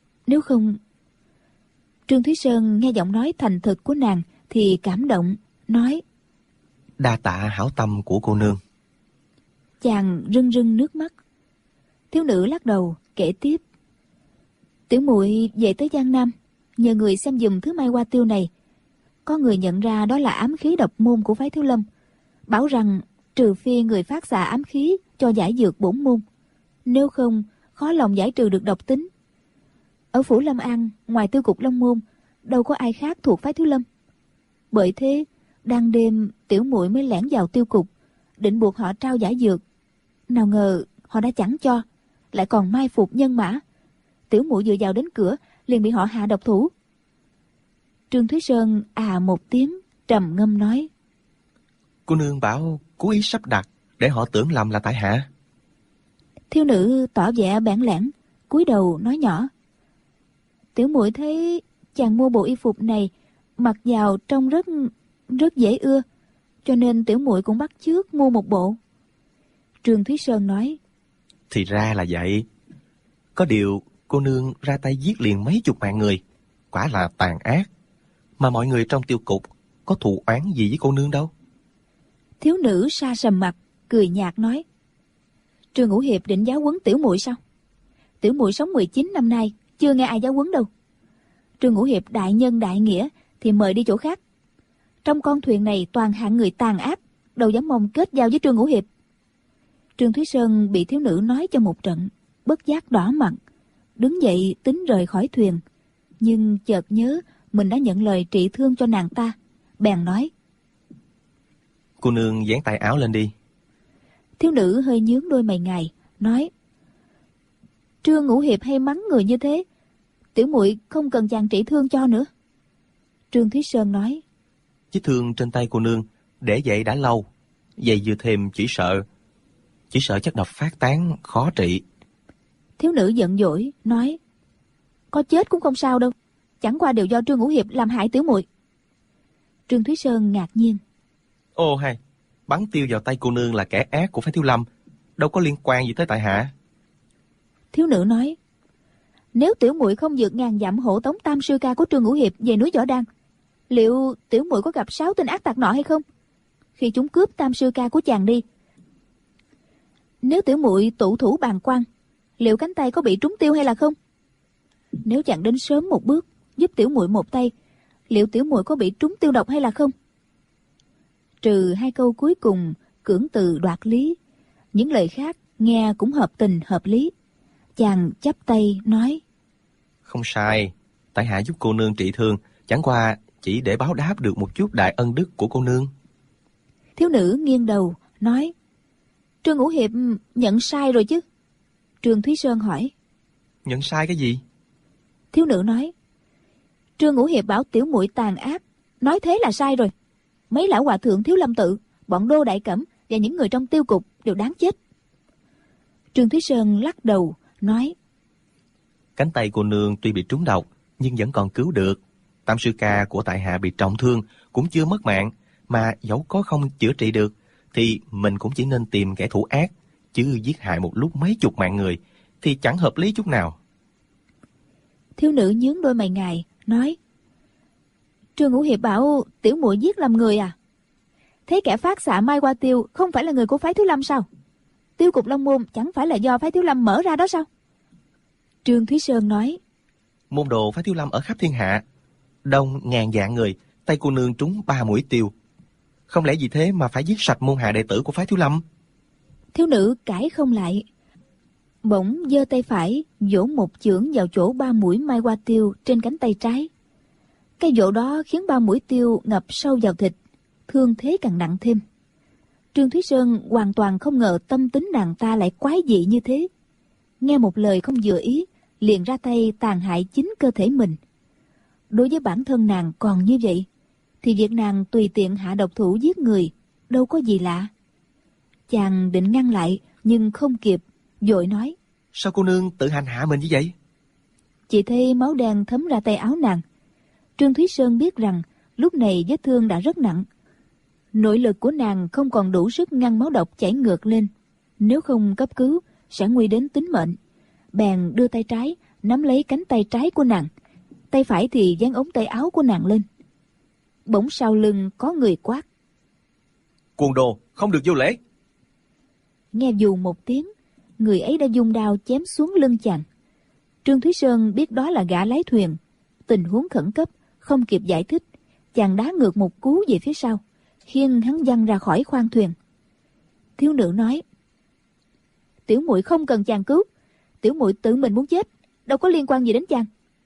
Trương Thúy Sơn nghe giọng nói thành thực của nàng thì cảm động, nói. Đa tạ hảo tâm của cô nương. Chàng rưng rưng nước mắt. Thiếu nữ lắc đầu kể tiếp. Tiểu muội về tới Giang Nam, nhờ người xem giùm thứ mai hoa tiêu này. Có người nhận ra đó là ám khí độc môn của phái Thiếu Lâm, bảo rằng trừ phi người phát xạ ám khí cho giải dược bổn môn, nếu không khó lòng giải trừ được độc tính. Ở phủ Lâm An, ngoài Tiêu Cục Long Môn, đâu có ai khác thuộc phái Thiếu Lâm. Bởi thế đang đêm tiểu muội mới lẻn vào Tiêu Cục, định buộc họ trao giải dược. Nào ngờ họ đã chẳng cho, lại còn mai phục nhân mã. Tiểu muội vừa vào đến cửa liền bị họ hạ độc thủ. Trương Thúy Sơn một tiếng, trầm ngâm nói. Cô nương bảo cố ý sắp đặt để họ tưởng lầm là tại hạ. Thiếu nữ tỏ vẻ bản lẻn, cúi đầu nói nhỏ. Tiểu muội thấy chàng mua bộ y phục này mặc vào trông rất dễ ưa, cho nên tiểu muội cũng bắt chước mua một bộ. Trương Thúy Sơn nói. Thì ra là vậy. Có điều cô nương ra tay giết liền mấy chục mạng người, quả là tàn ác. Mà mọi người trong Tiêu Cục có thù oán gì với cô nương đâu. Thiếu nữ sa sầm mặt, cười nhạt nói: Trương Ngũ Hiệp định giáo huấn tiểu muội sao? Tiểu muội sống 19 năm nay, chưa nghe ai giáo huấn đâu. Trương Ngũ Hiệp đại nhân đại nghĩa thì mời đi chỗ khác. Trong con thuyền này toàn hạng người tàn ác, đâu dám mong kết giao với Trương Ngũ Hiệp. Trương Thúy Sơn bị thiếu nữ nói cho một trận, bất giác đỏ mặt, đứng dậy tính rời khỏi thuyền, nhưng chợt nhớ mình đã nhận lời trị thương cho nàng ta, bèn nói: Cô nương dán tay áo lên đi. Thiếu nữ hơi nhướng đôi mày ngài, nói: Trương Ngũ Hiệp hay mắng người như thế, tiểu muội không cần chàng trị thương cho nữa. Trương Thúy Sơn nói: Vết thương trên tay cô nương để vậy đã lâu, vậy vừa thêm chỉ sợ chất độc phát tán khó trị. Thiếu nữ giận dỗi nói: Có chết cũng không sao đâu, chẳng qua đều do Trương Ngũ Hiệp làm hại tiểu muội. Trương Thúy Sơn ngạc nhiên: Ô hay, bắn tiêu vào tay cô nương là kẻ ác của phái Thiếu Lâm, đâu có liên quan gì tới tại hạ. Thiếu nữ nói: Nếu tiểu muội không vượt ngàn dặm hộ tống tam sư ca của Trương Ngũ Hiệp về núi Võ Đăng, liệu tiểu muội có gặp 6 tên ác tặc nọ hay không? Khi chúng cướp tam sư ca của chàng đi, nếu tiểu muội tụ thủ bàng quan, liệu cánh tay có bị trúng tiêu hay là không? Nếu chàng đến sớm một bước giúp tiểu muội một tay, liệu tiểu muội có bị trúng tiêu độc hay là không? Trừ 2 câu cuối cùng cưỡng từ đoạt lý, những lời khác nghe cũng hợp tình hợp lý. Chàng chắp tay nói: Không sai, tại hạ giúp cô nương trị thương, chẳng qua chỉ để báo đáp được một chút đại ân đức của cô nương. Thiếu nữ nghiêng đầu nói: Trương Ngũ Hiệp nhận sai rồi chứ? Trương Thúy Sơn hỏi: Nhận sai cái gì? Thiếu nữ nói: Trương Ngũ Hiệp bảo tiểu muội tàn ác, nói thế là sai rồi. Mấy lão hòa thượng Thiếu Lâm Tự, bọn Đô Đại Cẩm và những người trong tiêu cục đều đáng chết. Trương Thúy Sơn lắc đầu nói: Cánh tay cô nương tuy bị trúng độc nhưng vẫn còn cứu được. Tam sư ca của tại hạ bị trọng thương cũng chưa mất mạng, mà dẫu có không chữa trị được thì mình cũng chỉ nên tìm kẻ thủ ác, chứ giết hại một lúc mấy chục mạng người thì chẳng hợp lý chút nào. Thiếu nữ nhướng đôi mày ngài nói: Trương Ngũ Hiệp bảo tiểu muội giết lầm người à? Thế kẻ phát xạ Mai Hoa Tiêu không phải là người của phái Thiếu Lâm sao? Tiêu cục Long Môn chẳng phải là do phái Thiếu Lâm mở ra đó sao? Trương Thúy Sơn nói: Môn đồ phái Thiếu Lâm ở khắp thiên hạ, đông ngàn vạn người, tay cô nương trúng 3 mũi tiêu, không lẽ vì thế mà phải giết sạch môn hạ đệ tử của phái Thiếu Lâm? Thiếu nữ cãi không lại, bỗng giơ tay phải vỗ một chưởng vào chỗ 3 mũi Mai Hoa Tiêu trên cánh tay trái. Cái vỗ đó khiến 3 mũi tiêu ngập sâu vào thịt, thương thế càng nặng thêm. Trương Thúy Sơn hoàn toàn không ngờ tâm tính nàng ta lại quái dị như thế. Nghe một lời không vừa ý, liền ra tay tàn hại chính cơ thể mình. Đối với bản thân nàng còn như vậy, thì việc nàng tùy tiện hạ độc thủ giết người đâu có gì lạ. Chàng định ngăn lại nhưng không kịp, vội nói: Sao cô nương tự hành hạ mình như vậy? Chỉ thấy máu đen thấm ra tay áo nàng. Trương Thúy Sơn biết rằng lúc này vết thương đã rất nặng, nội lực của nàng không còn đủ sức ngăn máu độc chảy ngược lên, nếu không cấp cứu sẽ nguy đến tính mệnh. Bèn đưa tay trái nắm lấy cánh tay trái của nàng, tay phải thì dán ống tay áo của nàng lên. Bỗng sau lưng có người quát: Cuồng đồ, không được vô lễ! Nghe dù một tiếng, người ấy đã dùng đao chém xuống lưng chàng. Trương Thúy Sơn biết đó là gã lái thuyền, tình huống khẩn cấp, không kịp giải thích, chàng đá ngược một cú về phía sau, khiêng hắn văng ra khỏi khoang thuyền. Thiếu nữ nói: Tiểu muội không cần chàng cứu, tiểu muội tự mình muốn chết, đâu có liên quan gì đến chàng.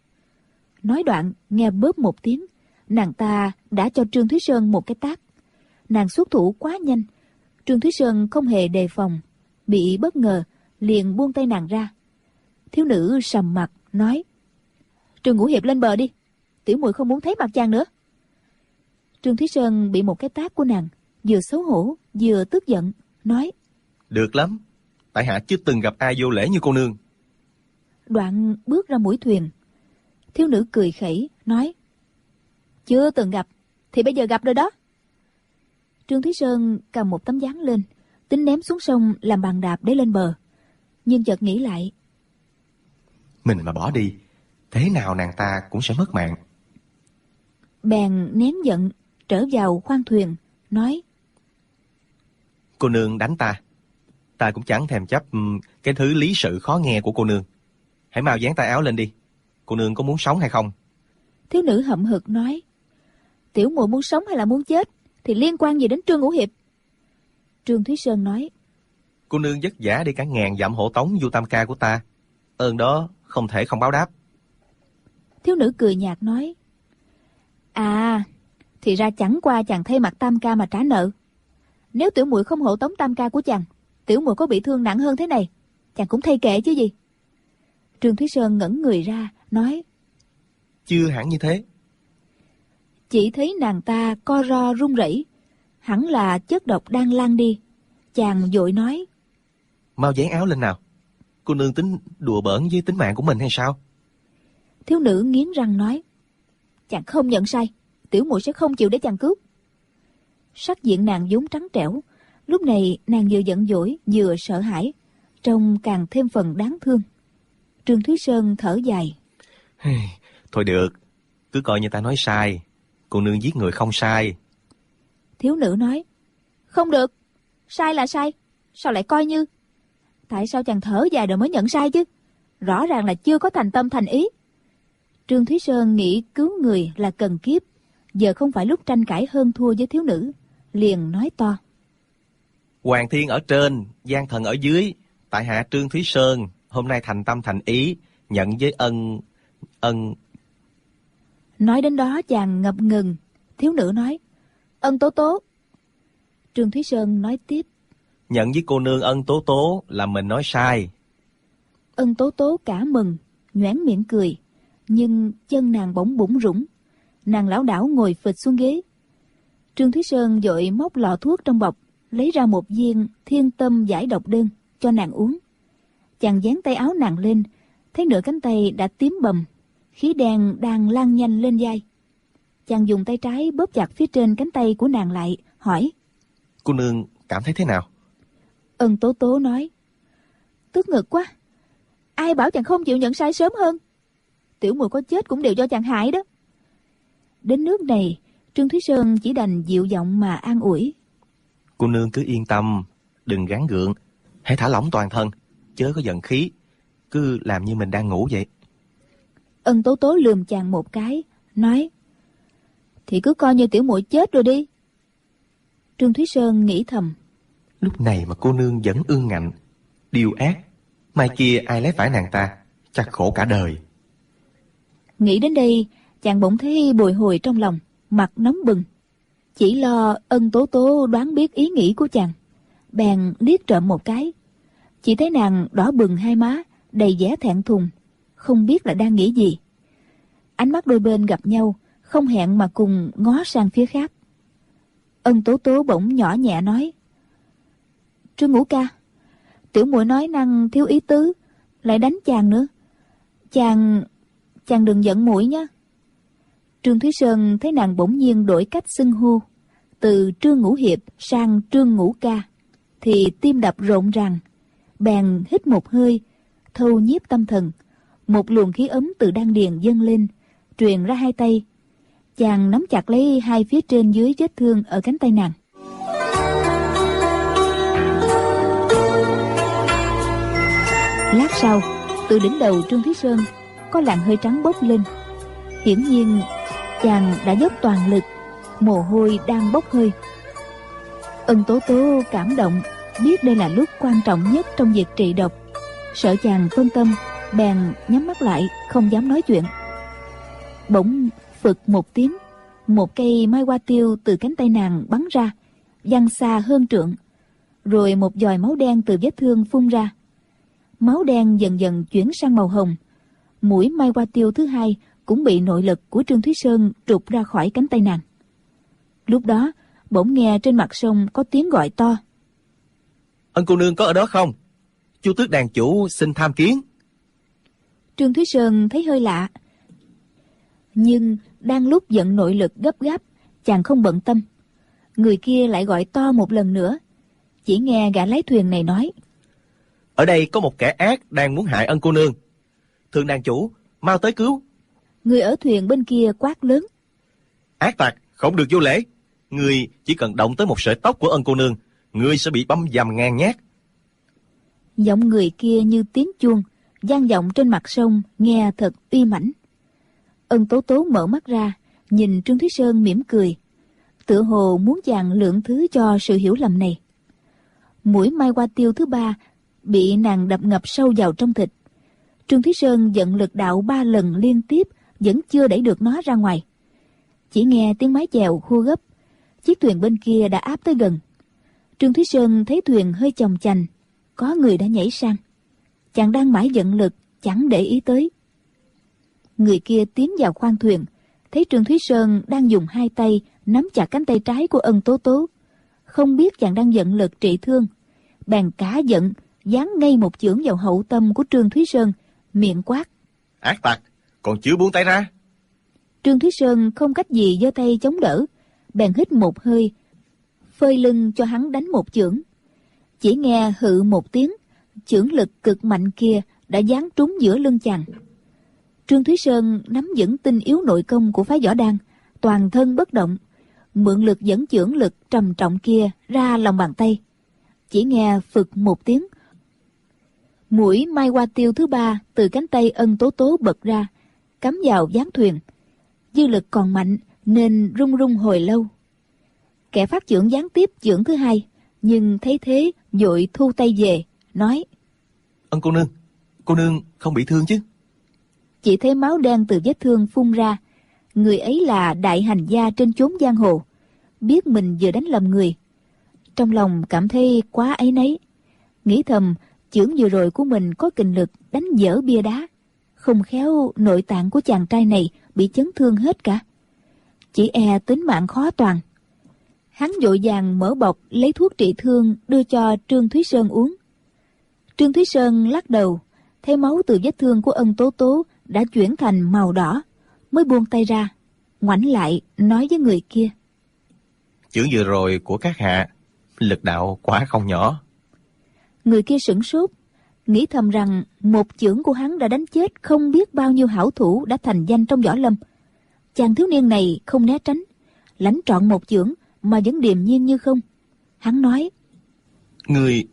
Nói đoạn nghe bóp một tiếng, nàng ta đã cho Trương Thúy Sơn một cái tát. Nàng xuất thủ quá nhanh, Trương Thúy Sơn không hề đề phòng, bị bất ngờ liền buông tay nàng ra. Thiếu nữ sầm mặt nói: Trương Ngũ Hiệp lên bờ đi, tiểu muội không muốn thấy mặt chàng nữa. Trương Thúy Sơn bị một cái tát của nàng, vừa xấu hổ vừa tức giận, nói: Được lắm, tại hạ chưa từng gặp ai vô lễ như cô nương. Đoạn bước ra mũi thuyền. Thiếu nữ cười khẩy nói: Chưa từng gặp thì bây giờ gặp rồi đó. Trương Thúy Sơn cầm một tấm ván lên, tính ném xuống sông làm bàn đạp để lên bờ, nhưng chợt nghĩ lại: Mình mà bỏ đi, thế nào nàng ta cũng sẽ mất mạng. Bèn nén giận trở vào khoang thuyền, nói: Cô nương đánh ta, ta cũng chẳng thèm chấp cái thứ lý sự khó nghe của cô nương. Hãy mau dán tay áo lên đi. Cô nương có muốn sống hay không? Thiếu nữ hậm hực nói: Tiểu muội muốn sống hay là muốn chết thì liên quan gì đến Trương Ngũ Hiệp? Trương Thúy Sơn nói: Cô nương vất vả đi cả ngàn dặm hộ tống Du Tam Ca của ta, ơn đó không thể không báo đáp. Thiếu nữ cười nhạt nói: À, thì ra chẳng qua chàng thay mặt Tam Ca mà trả nợ. Nếu tiểu muội không hộ tống Tam Ca của chàng, tiểu muội có bị thương nặng hơn thế này, chàng cũng thay kệ chứ gì. Trương Thúy Sơn ngẩn người ra, nói: Chưa hẳn như thế. Chỉ thấy nàng ta co ro run rẩy, hẳn là chất độc đang lan đi. Chàng vội nói: Mau dán áo lên nào. Cô nương tính đùa bỡn với tính mạng của mình hay sao? Thiếu nữ nghiến răng nói: Chàng không nhận sai, tiểu muội sẽ không chịu để chàng cướp. Sắc diện nàng vốn trắng trẻo, lúc này nàng vừa giận dỗi vừa sợ hãi, trông càng thêm phần đáng thương. Trương Thúy Sơn thở dài: Thôi được, cứ coi như ta nói sai. Cô nương giết người không sai. Thiếu nữ nói: Không được, sai là sai, sao lại coi như? Tại sao chàng thở dài rồi mới nhận sai chứ? Rõ ràng là chưa có thành tâm thành ý. Trương Thúy Sơn nghĩ cứu người là cần kiếp, giờ không phải lúc tranh cãi hơn thua với thiếu nữ, liền nói to: Hoàng thiên ở trên, gian thần ở dưới. Tại hạ Trương Thúy Sơn hôm nay thành tâm thành ý nhận với ân. Nói đến đó chàng ngập ngừng. Thiếu nữ nói: Ân Tố Tố. Trương Thúy Sơn nói tiếp: Nhận với cô nương Ân Tố Tố là mình nói sai. Ân Tố Tố cả mừng, nhoẻn miệng cười, nhưng chân nàng bỗng bủn rủn, nàng lảo đảo ngồi phịch xuống ghế. Trương Thúy Sơn vội móc lọ thuốc trong bọc, lấy ra một viên thiên tâm giải độc đơn cho nàng uống. Chàng dán tay áo nàng lên, thấy nửa cánh tay đã tím bầm, khí đen đang lan nhanh lên vai. Chàng dùng tay trái bóp chặt phía trên cánh tay của nàng lại, hỏi: Cô nương cảm thấy thế nào? Ân Tố Tố nói: Tức ngực quá. Ai bảo chàng không chịu nhận sai sớm hơn? Tiểu muội có chết cũng đều do chàng hại đó. Đến nước này, Trương Thúy Sơn chỉ đành dịu giọng mà an ủi: Cô nương cứ yên tâm, đừng gắng gượng, hãy thả lỏng toàn thân, chớ có giận khí, cứ làm như mình đang ngủ vậy. Ân Tố Tố lườm chàng một cái, nói: Thì cứ coi như tiểu muội chết rồi đi. Trương Thúy Sơn nghĩ thầm: Lúc này mà cô nương vẫn ương ngạnh, điều ác, mai kia ai lấy phải nàng ta, chắc khổ cả đời. Nghĩ đến đây, chàng bỗng thấy bồi hồi trong lòng, mặt nóng bừng. Chỉ lo Ân Tố Tố đoán biết ý nghĩ của chàng, bèn liếc trộm một cái. Chỉ thấy nàng đỏ bừng hai má, đầy vẻ thẹn thùng, không biết là đang nghĩ gì. Ánh mắt đôi bên gặp nhau, không hẹn mà cùng ngó sang phía khác. Ân Tố Tố bỗng nhỏ nhẹ nói: Trương Ngũ ca, tiểu muội nói năng thiếu ý tứ, lại đánh chàng nữa. Chàng đừng giận muội nhé. Trương Thúy Sơn thấy nàng bỗng nhiên đổi cách xưng hô, từ Trương Ngũ Hiệp sang Trương Ngũ ca, thì tim đập rộn ràng, bèn hít một hơi, thâu nhiếp tâm thần. Một luồng khí ấm từ đan điền dâng lên, truyền ra hai tay. Chàng nắm chặt lấy hai phía trên dưới vết thương ở cánh tay nàng. Lát sau, từ đỉnh đầu Trương Thúy Sơn có làn hơi trắng bốc lên. Hiển nhiên chàng đã dốc toàn lực, mồ hôi đang bốc hơi. Ân Tố Tố cảm động, biết đây là lúc quan trọng nhất trong việc trị độc, sợ chàng phân tâm, bèn nhắm mắt lại không dám nói chuyện. Bỗng phực một tiếng, một cây mai hoa tiêu từ cánh tay nàng bắn ra, văng xa hơn trượng, rồi một giòi máu đen từ vết thương phun ra. Máu đen dần dần chuyển sang màu hồng. Mũi mai hoa tiêu thứ hai cũng bị nội lực của Trương Thúy Sơn trục ra khỏi cánh tay nàng. Lúc đó bỗng nghe trên mặt sông có tiếng gọi to: Ân cô nương có ở đó không? Chu tước đàn chủ xin tham kiến. Trương Thúy Sơn thấy hơi lạ, nhưng đang lúc giận nội lực gấp gáp, chàng không bận tâm. Người kia lại gọi to một lần nữa. Chỉ nghe gã lái thuyền này nói: Ở đây có một kẻ ác đang muốn hại Ân cô nương. Thượng đàn chủ, mau tới cứu. Người ở thuyền bên kia quát lớn: Ác tặc, không được vô lễ. Người chỉ cần động tới một sợi tóc của Ân cô nương, ngươi sẽ bị băm dằm ngàn nhát. Giọng người kia như tiếng chuông, vang vọng trên mặt sông, nghe thật uy mãnh. Ân Tố Tố mở mắt ra, nhìn Trương Thúy Sơn mỉm cười, tựa hồ muốn chàng lượng thứ cho sự hiểu lầm này. Mũi mai hoa tiêu thứ ba bị nàng đập ngập sâu vào trong thịt. Trương Thúy Sơn vận lực đạo 3 lần liên tiếp, vẫn chưa đẩy được nó ra ngoài. Chỉ nghe tiếng mái chèo khua gấp, chiếc thuyền bên kia đã áp tới gần. Trương Thúy Sơn thấy thuyền hơi chồng chành, có người đã nhảy sang. Chàng đang mãi vận lực, chẳng để ý tới. Người kia tiến vào khoang thuyền, thấy Trương Thúy Sơn đang dùng 2 tay nắm chặt cánh tay trái của Ân Tố Tố, không biết chàng đang vận lực trị thương, bèn cả giận giáng ngay một chưởng vào hậu tâm của Trương Thúy Sơn, miệng quát: Ác tặc, còn chưa buông tay ra. Trương Thúy Sơn không cách gì giơ tay chống đỡ, bèn hít một hơi, phơi lưng cho hắn đánh một chưởng. Chỉ nghe hự một tiếng, chưởng lực cực mạnh kia đã giáng trúng giữa lưng chàng. Trương Thúy Sơn nắm vững tinh yếu nội công của phái Võ Đan, toàn thân bất động, mượn lực dẫn chưởng lực trầm trọng kia ra lòng bàn tay. Chỉ nghe phực một tiếng, mũi mai hoa tiêu thứ ba từ cánh tay Ân Tố Tố bật ra, cắm vào ván thuyền. Dư lực còn mạnh nên rung rung hồi lâu. Kẻ phát chưởng giáng tiếp chưởng thứ hai, nhưng thấy thế vội thu tay về, nói: Ân cô nương không bị thương chứ? Chỉ thấy máu đen từ vết thương phun ra. Người ấy là đại hành gia trên chốn giang hồ, biết mình vừa đánh lầm người, trong lòng cảm thấy quá áy náy, nghĩ thầm chưởng vừa rồi của mình có kình lực đánh vỡ bia đá, không khéo nội tạng của chàng trai này bị chấn thương hết cả, chỉ e tính mạng khó toàn. Hắn vội vàng mở bọc lấy thuốc trị thương đưa cho Trương Thúy Sơn uống. Trương Thúy Sơn lắc đầu, thấy máu từ vết thương của Ân Tố Tố đã chuyển thành màu đỏ, mới buông tay ra, ngoảnh lại nói với người kia: Chưởng vừa rồi của các hạ lực đạo quá không nhỏ. Người kia sửng sốt, nghĩ thầm rằng một chưởng của hắn đã đánh chết không biết bao nhiêu hảo thủ đã thành danh trong võ lâm. Chàng thiếu niên này không né tránh, lãnh trọn một chưởng mà vẫn điềm nhiên như không. Hắn nói: Người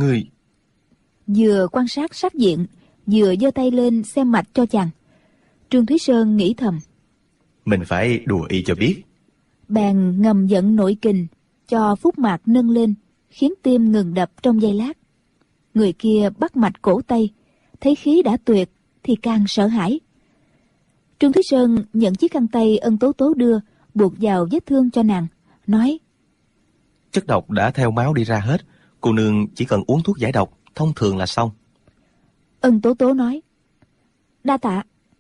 Vừa quan sát sát diện, vừa giơ tay lên xem mạch cho chàng. Trương Thúy Sơn nghĩ thầm: Mình phải đùa y cho biết. Bèn ngầm giận nội kình, cho phúc mạc nâng lên, khiến tim ngừng đập trong giây lát. Người kia bắt mạch cổ tay, thấy khí đã tuyệt thì càng sợ hãi. Trương Thúy Sơn nhận chiếc khăn tay Ân Tố Tố đưa, buộc vào vết thương cho nàng, nói: Chất độc đã theo máu đi ra hết, cô nương chỉ cần uống thuốc giải độc thông thường là xong. Ân Tố Tố nói: Đa tạ.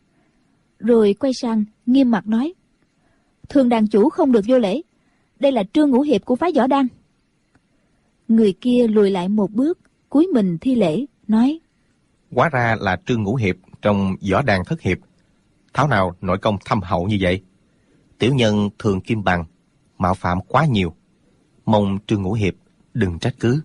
Rồi quay sang nghiêm mặt nói: Thường đàn chủ không được vô lễ, đây là Trương Ngũ Hiệp của phái Võ Đan. Người kia lùi lại một bước, cúi mình thi lễ, nói: Hóa ra là Trương Ngũ Hiệp trong Võ Đan thất hiệp, thảo nào nội công thâm hậu như vậy. Tiểu nhân Thường Kim Bằng mạo phạm quá nhiều, mong Trương Ngũ Hiệp đừng trách cứ.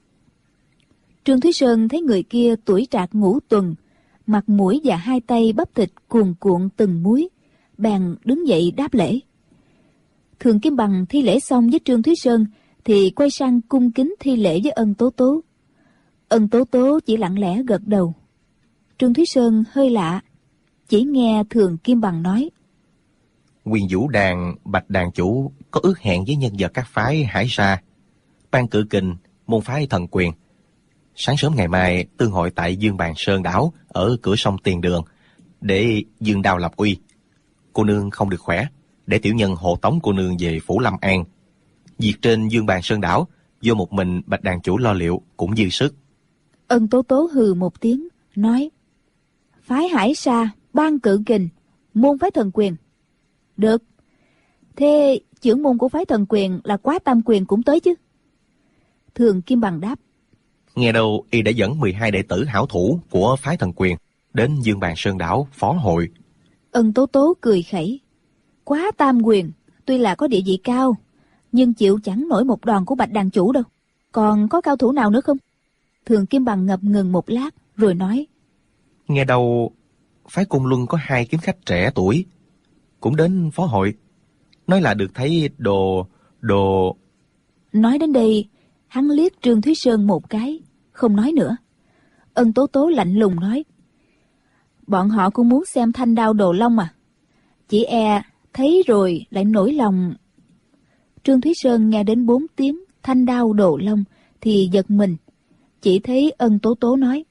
Trương Thúy Sơn thấy người kia tuổi trạc ngũ tuần, mặt mũi và 2 tay bắp thịt cuồn cuộn từng múi, bèn đứng dậy đáp lễ. Thường Kim Bằng thi lễ xong với Trương Thúy Sơn thì quay sang cung kính thi lễ với Ân Tố Tố. Ân Tố Tố chỉ lặng lẽ gật đầu. Trương Thúy Sơn hơi lạ, chỉ nghe Thường Kim Bằng nói: Quyền Vũ Đàn Bạch Đàn chủ có ước hẹn với nhân vật các phái Hải Sa, Ban Cự Kình, môn phái Thần Quyền. Sáng sớm ngày mai tương hội tại Dương Bàn Sơn đảo ở cửa sông Tiền Đường để dương đao lập uy. Cô nương không được khỏe, để tiểu nhân hộ tống cô nương về phủ Lâm An. Việc trên Dương Bàn Sơn đảo do một mình Bạch Đàn chủ lo liệu cũng dư sức. Ân Tố Tố hừ một tiếng, nói: Phái Hải Sa, Ban Cự Kình, môn phái Thần Quyền. Được. Thế trưởng môn của phái Thần Quyền là Quá Tam Quyền cũng tới chứ? Thường Kim Bằng đáp: Nghe đâu y đã dẫn 12 đệ tử hảo thủ của phái Thần Quyền đến Dương Bàn Sơn đảo phó hội. Ân Tố Tố cười khẩy: Quá Tam Quyền tuy là có địa vị cao, nhưng chịu chẳng nổi một đòn của Bạch Đàn chủ đâu. Còn có cao thủ nào nữa không? Thường Kim Bằng ngập ngừng một lát rồi nói: Nghe đâu phái Côn Luân có 2 kiếm khách trẻ tuổi cũng đến phó hội, nói là được thấy đồ. Nói đến đây, Hắn liếc Trương Thúy Sơn một cái, không nói nữa. Ân Tố Tố lạnh lùng nói: bọn họ cũng muốn xem thanh đao Đồ Long à? Chỉ e thấy rồi lại nổi lòng. Trương Thúy Sơn nghe đến 4 tiếng thanh đao Đồ Long thì giật mình. Chỉ thấy Ân Tố Tố nói: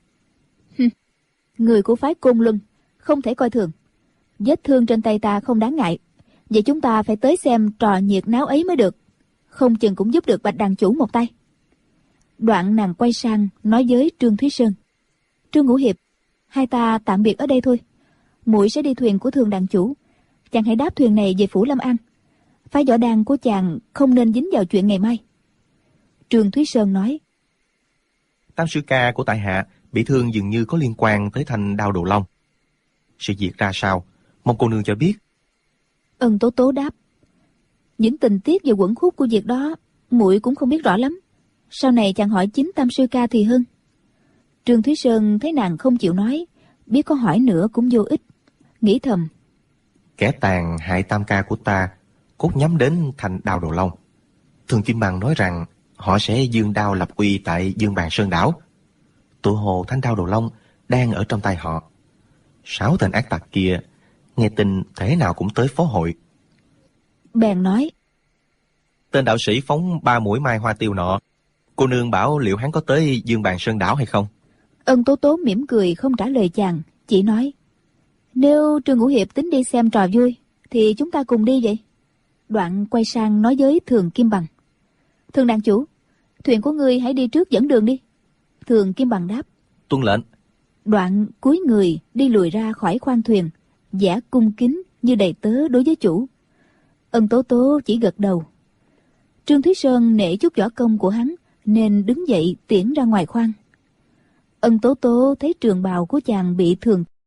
người của phái Côn Luân không thể coi thường. Vết thương trên tay ta không đáng ngại, vậy chúng ta phải tới xem trò nhiệt náo ấy mới được. Không chừng cũng giúp được Bạch đàn chủ một tay. Đoạn nàng quay sang nói với Trương Thúy Sơn: Trương Ngũ Hiệp, hai ta tạm biệt ở đây thôi. Muội sẽ đi thuyền của Thường đàn chủ, chàng hãy đáp thuyền này về phủ Lâm An. Phái võ đan của chàng không nên dính vào chuyện ngày mai. Trương Thúy Sơn nói: Tam sư ca của tại hạ bị thương dường như có liên quan tới thanh đao Đồ Long. Sự việc ra sao, mong cô nương cho biết. Ân Tố Tố đáp: những tình tiết và quẩn khúc của việc đó muội cũng không biết rõ lắm. Sau này chàng hỏi chính Tam sư ca thì hơn. Trương Thúy Sơn thấy nàng không chịu nói, biết có hỏi nữa cũng vô ích, nghĩ thầm: Kẻ tàn hại tam ca của ta cốt nhắm đến thanh đao Đồ Long. Thường Kim Bằng nói rằng họ sẽ dương đao lập uy tại Dương Bàn Sơn đảo. Tựa hồ thanh đao Đồ Long đang ở trong tay họ. 6 tên ác tặc kia nghe tin thế nào cũng tới phố hội. Bèn nói: Tên đạo sĩ phóng 3 mũi mai hoa tiêu nọ, cô nương bảo liệu hắn có tới Dương Bàn Sơn đảo hay không? Ân Tố Tố mỉm cười không trả lời chàng, chỉ nói: nếu Trương Ngũ Hiệp tính đi xem trò vui thì chúng ta cùng đi vậy. Đoạn quay sang nói với Thường Kim Bằng: Thường đàn chủ, thuyền của ngươi hãy đi trước dẫn đường đi. Thường Kim Bằng đáp: Tuân lệnh. Đoạn cúi người đi lùi ra khỏi khoang thuyền, vẻ cung kính như đầy tớ đối với chủ. Ân Tố Tố chỉ gật đầu. Trương Thúy Sơn nể chút võ công của hắn nên đứng dậy tiễn ra ngoài khoang. Ân Tố Tố thấy trường bào của chàng bị Thường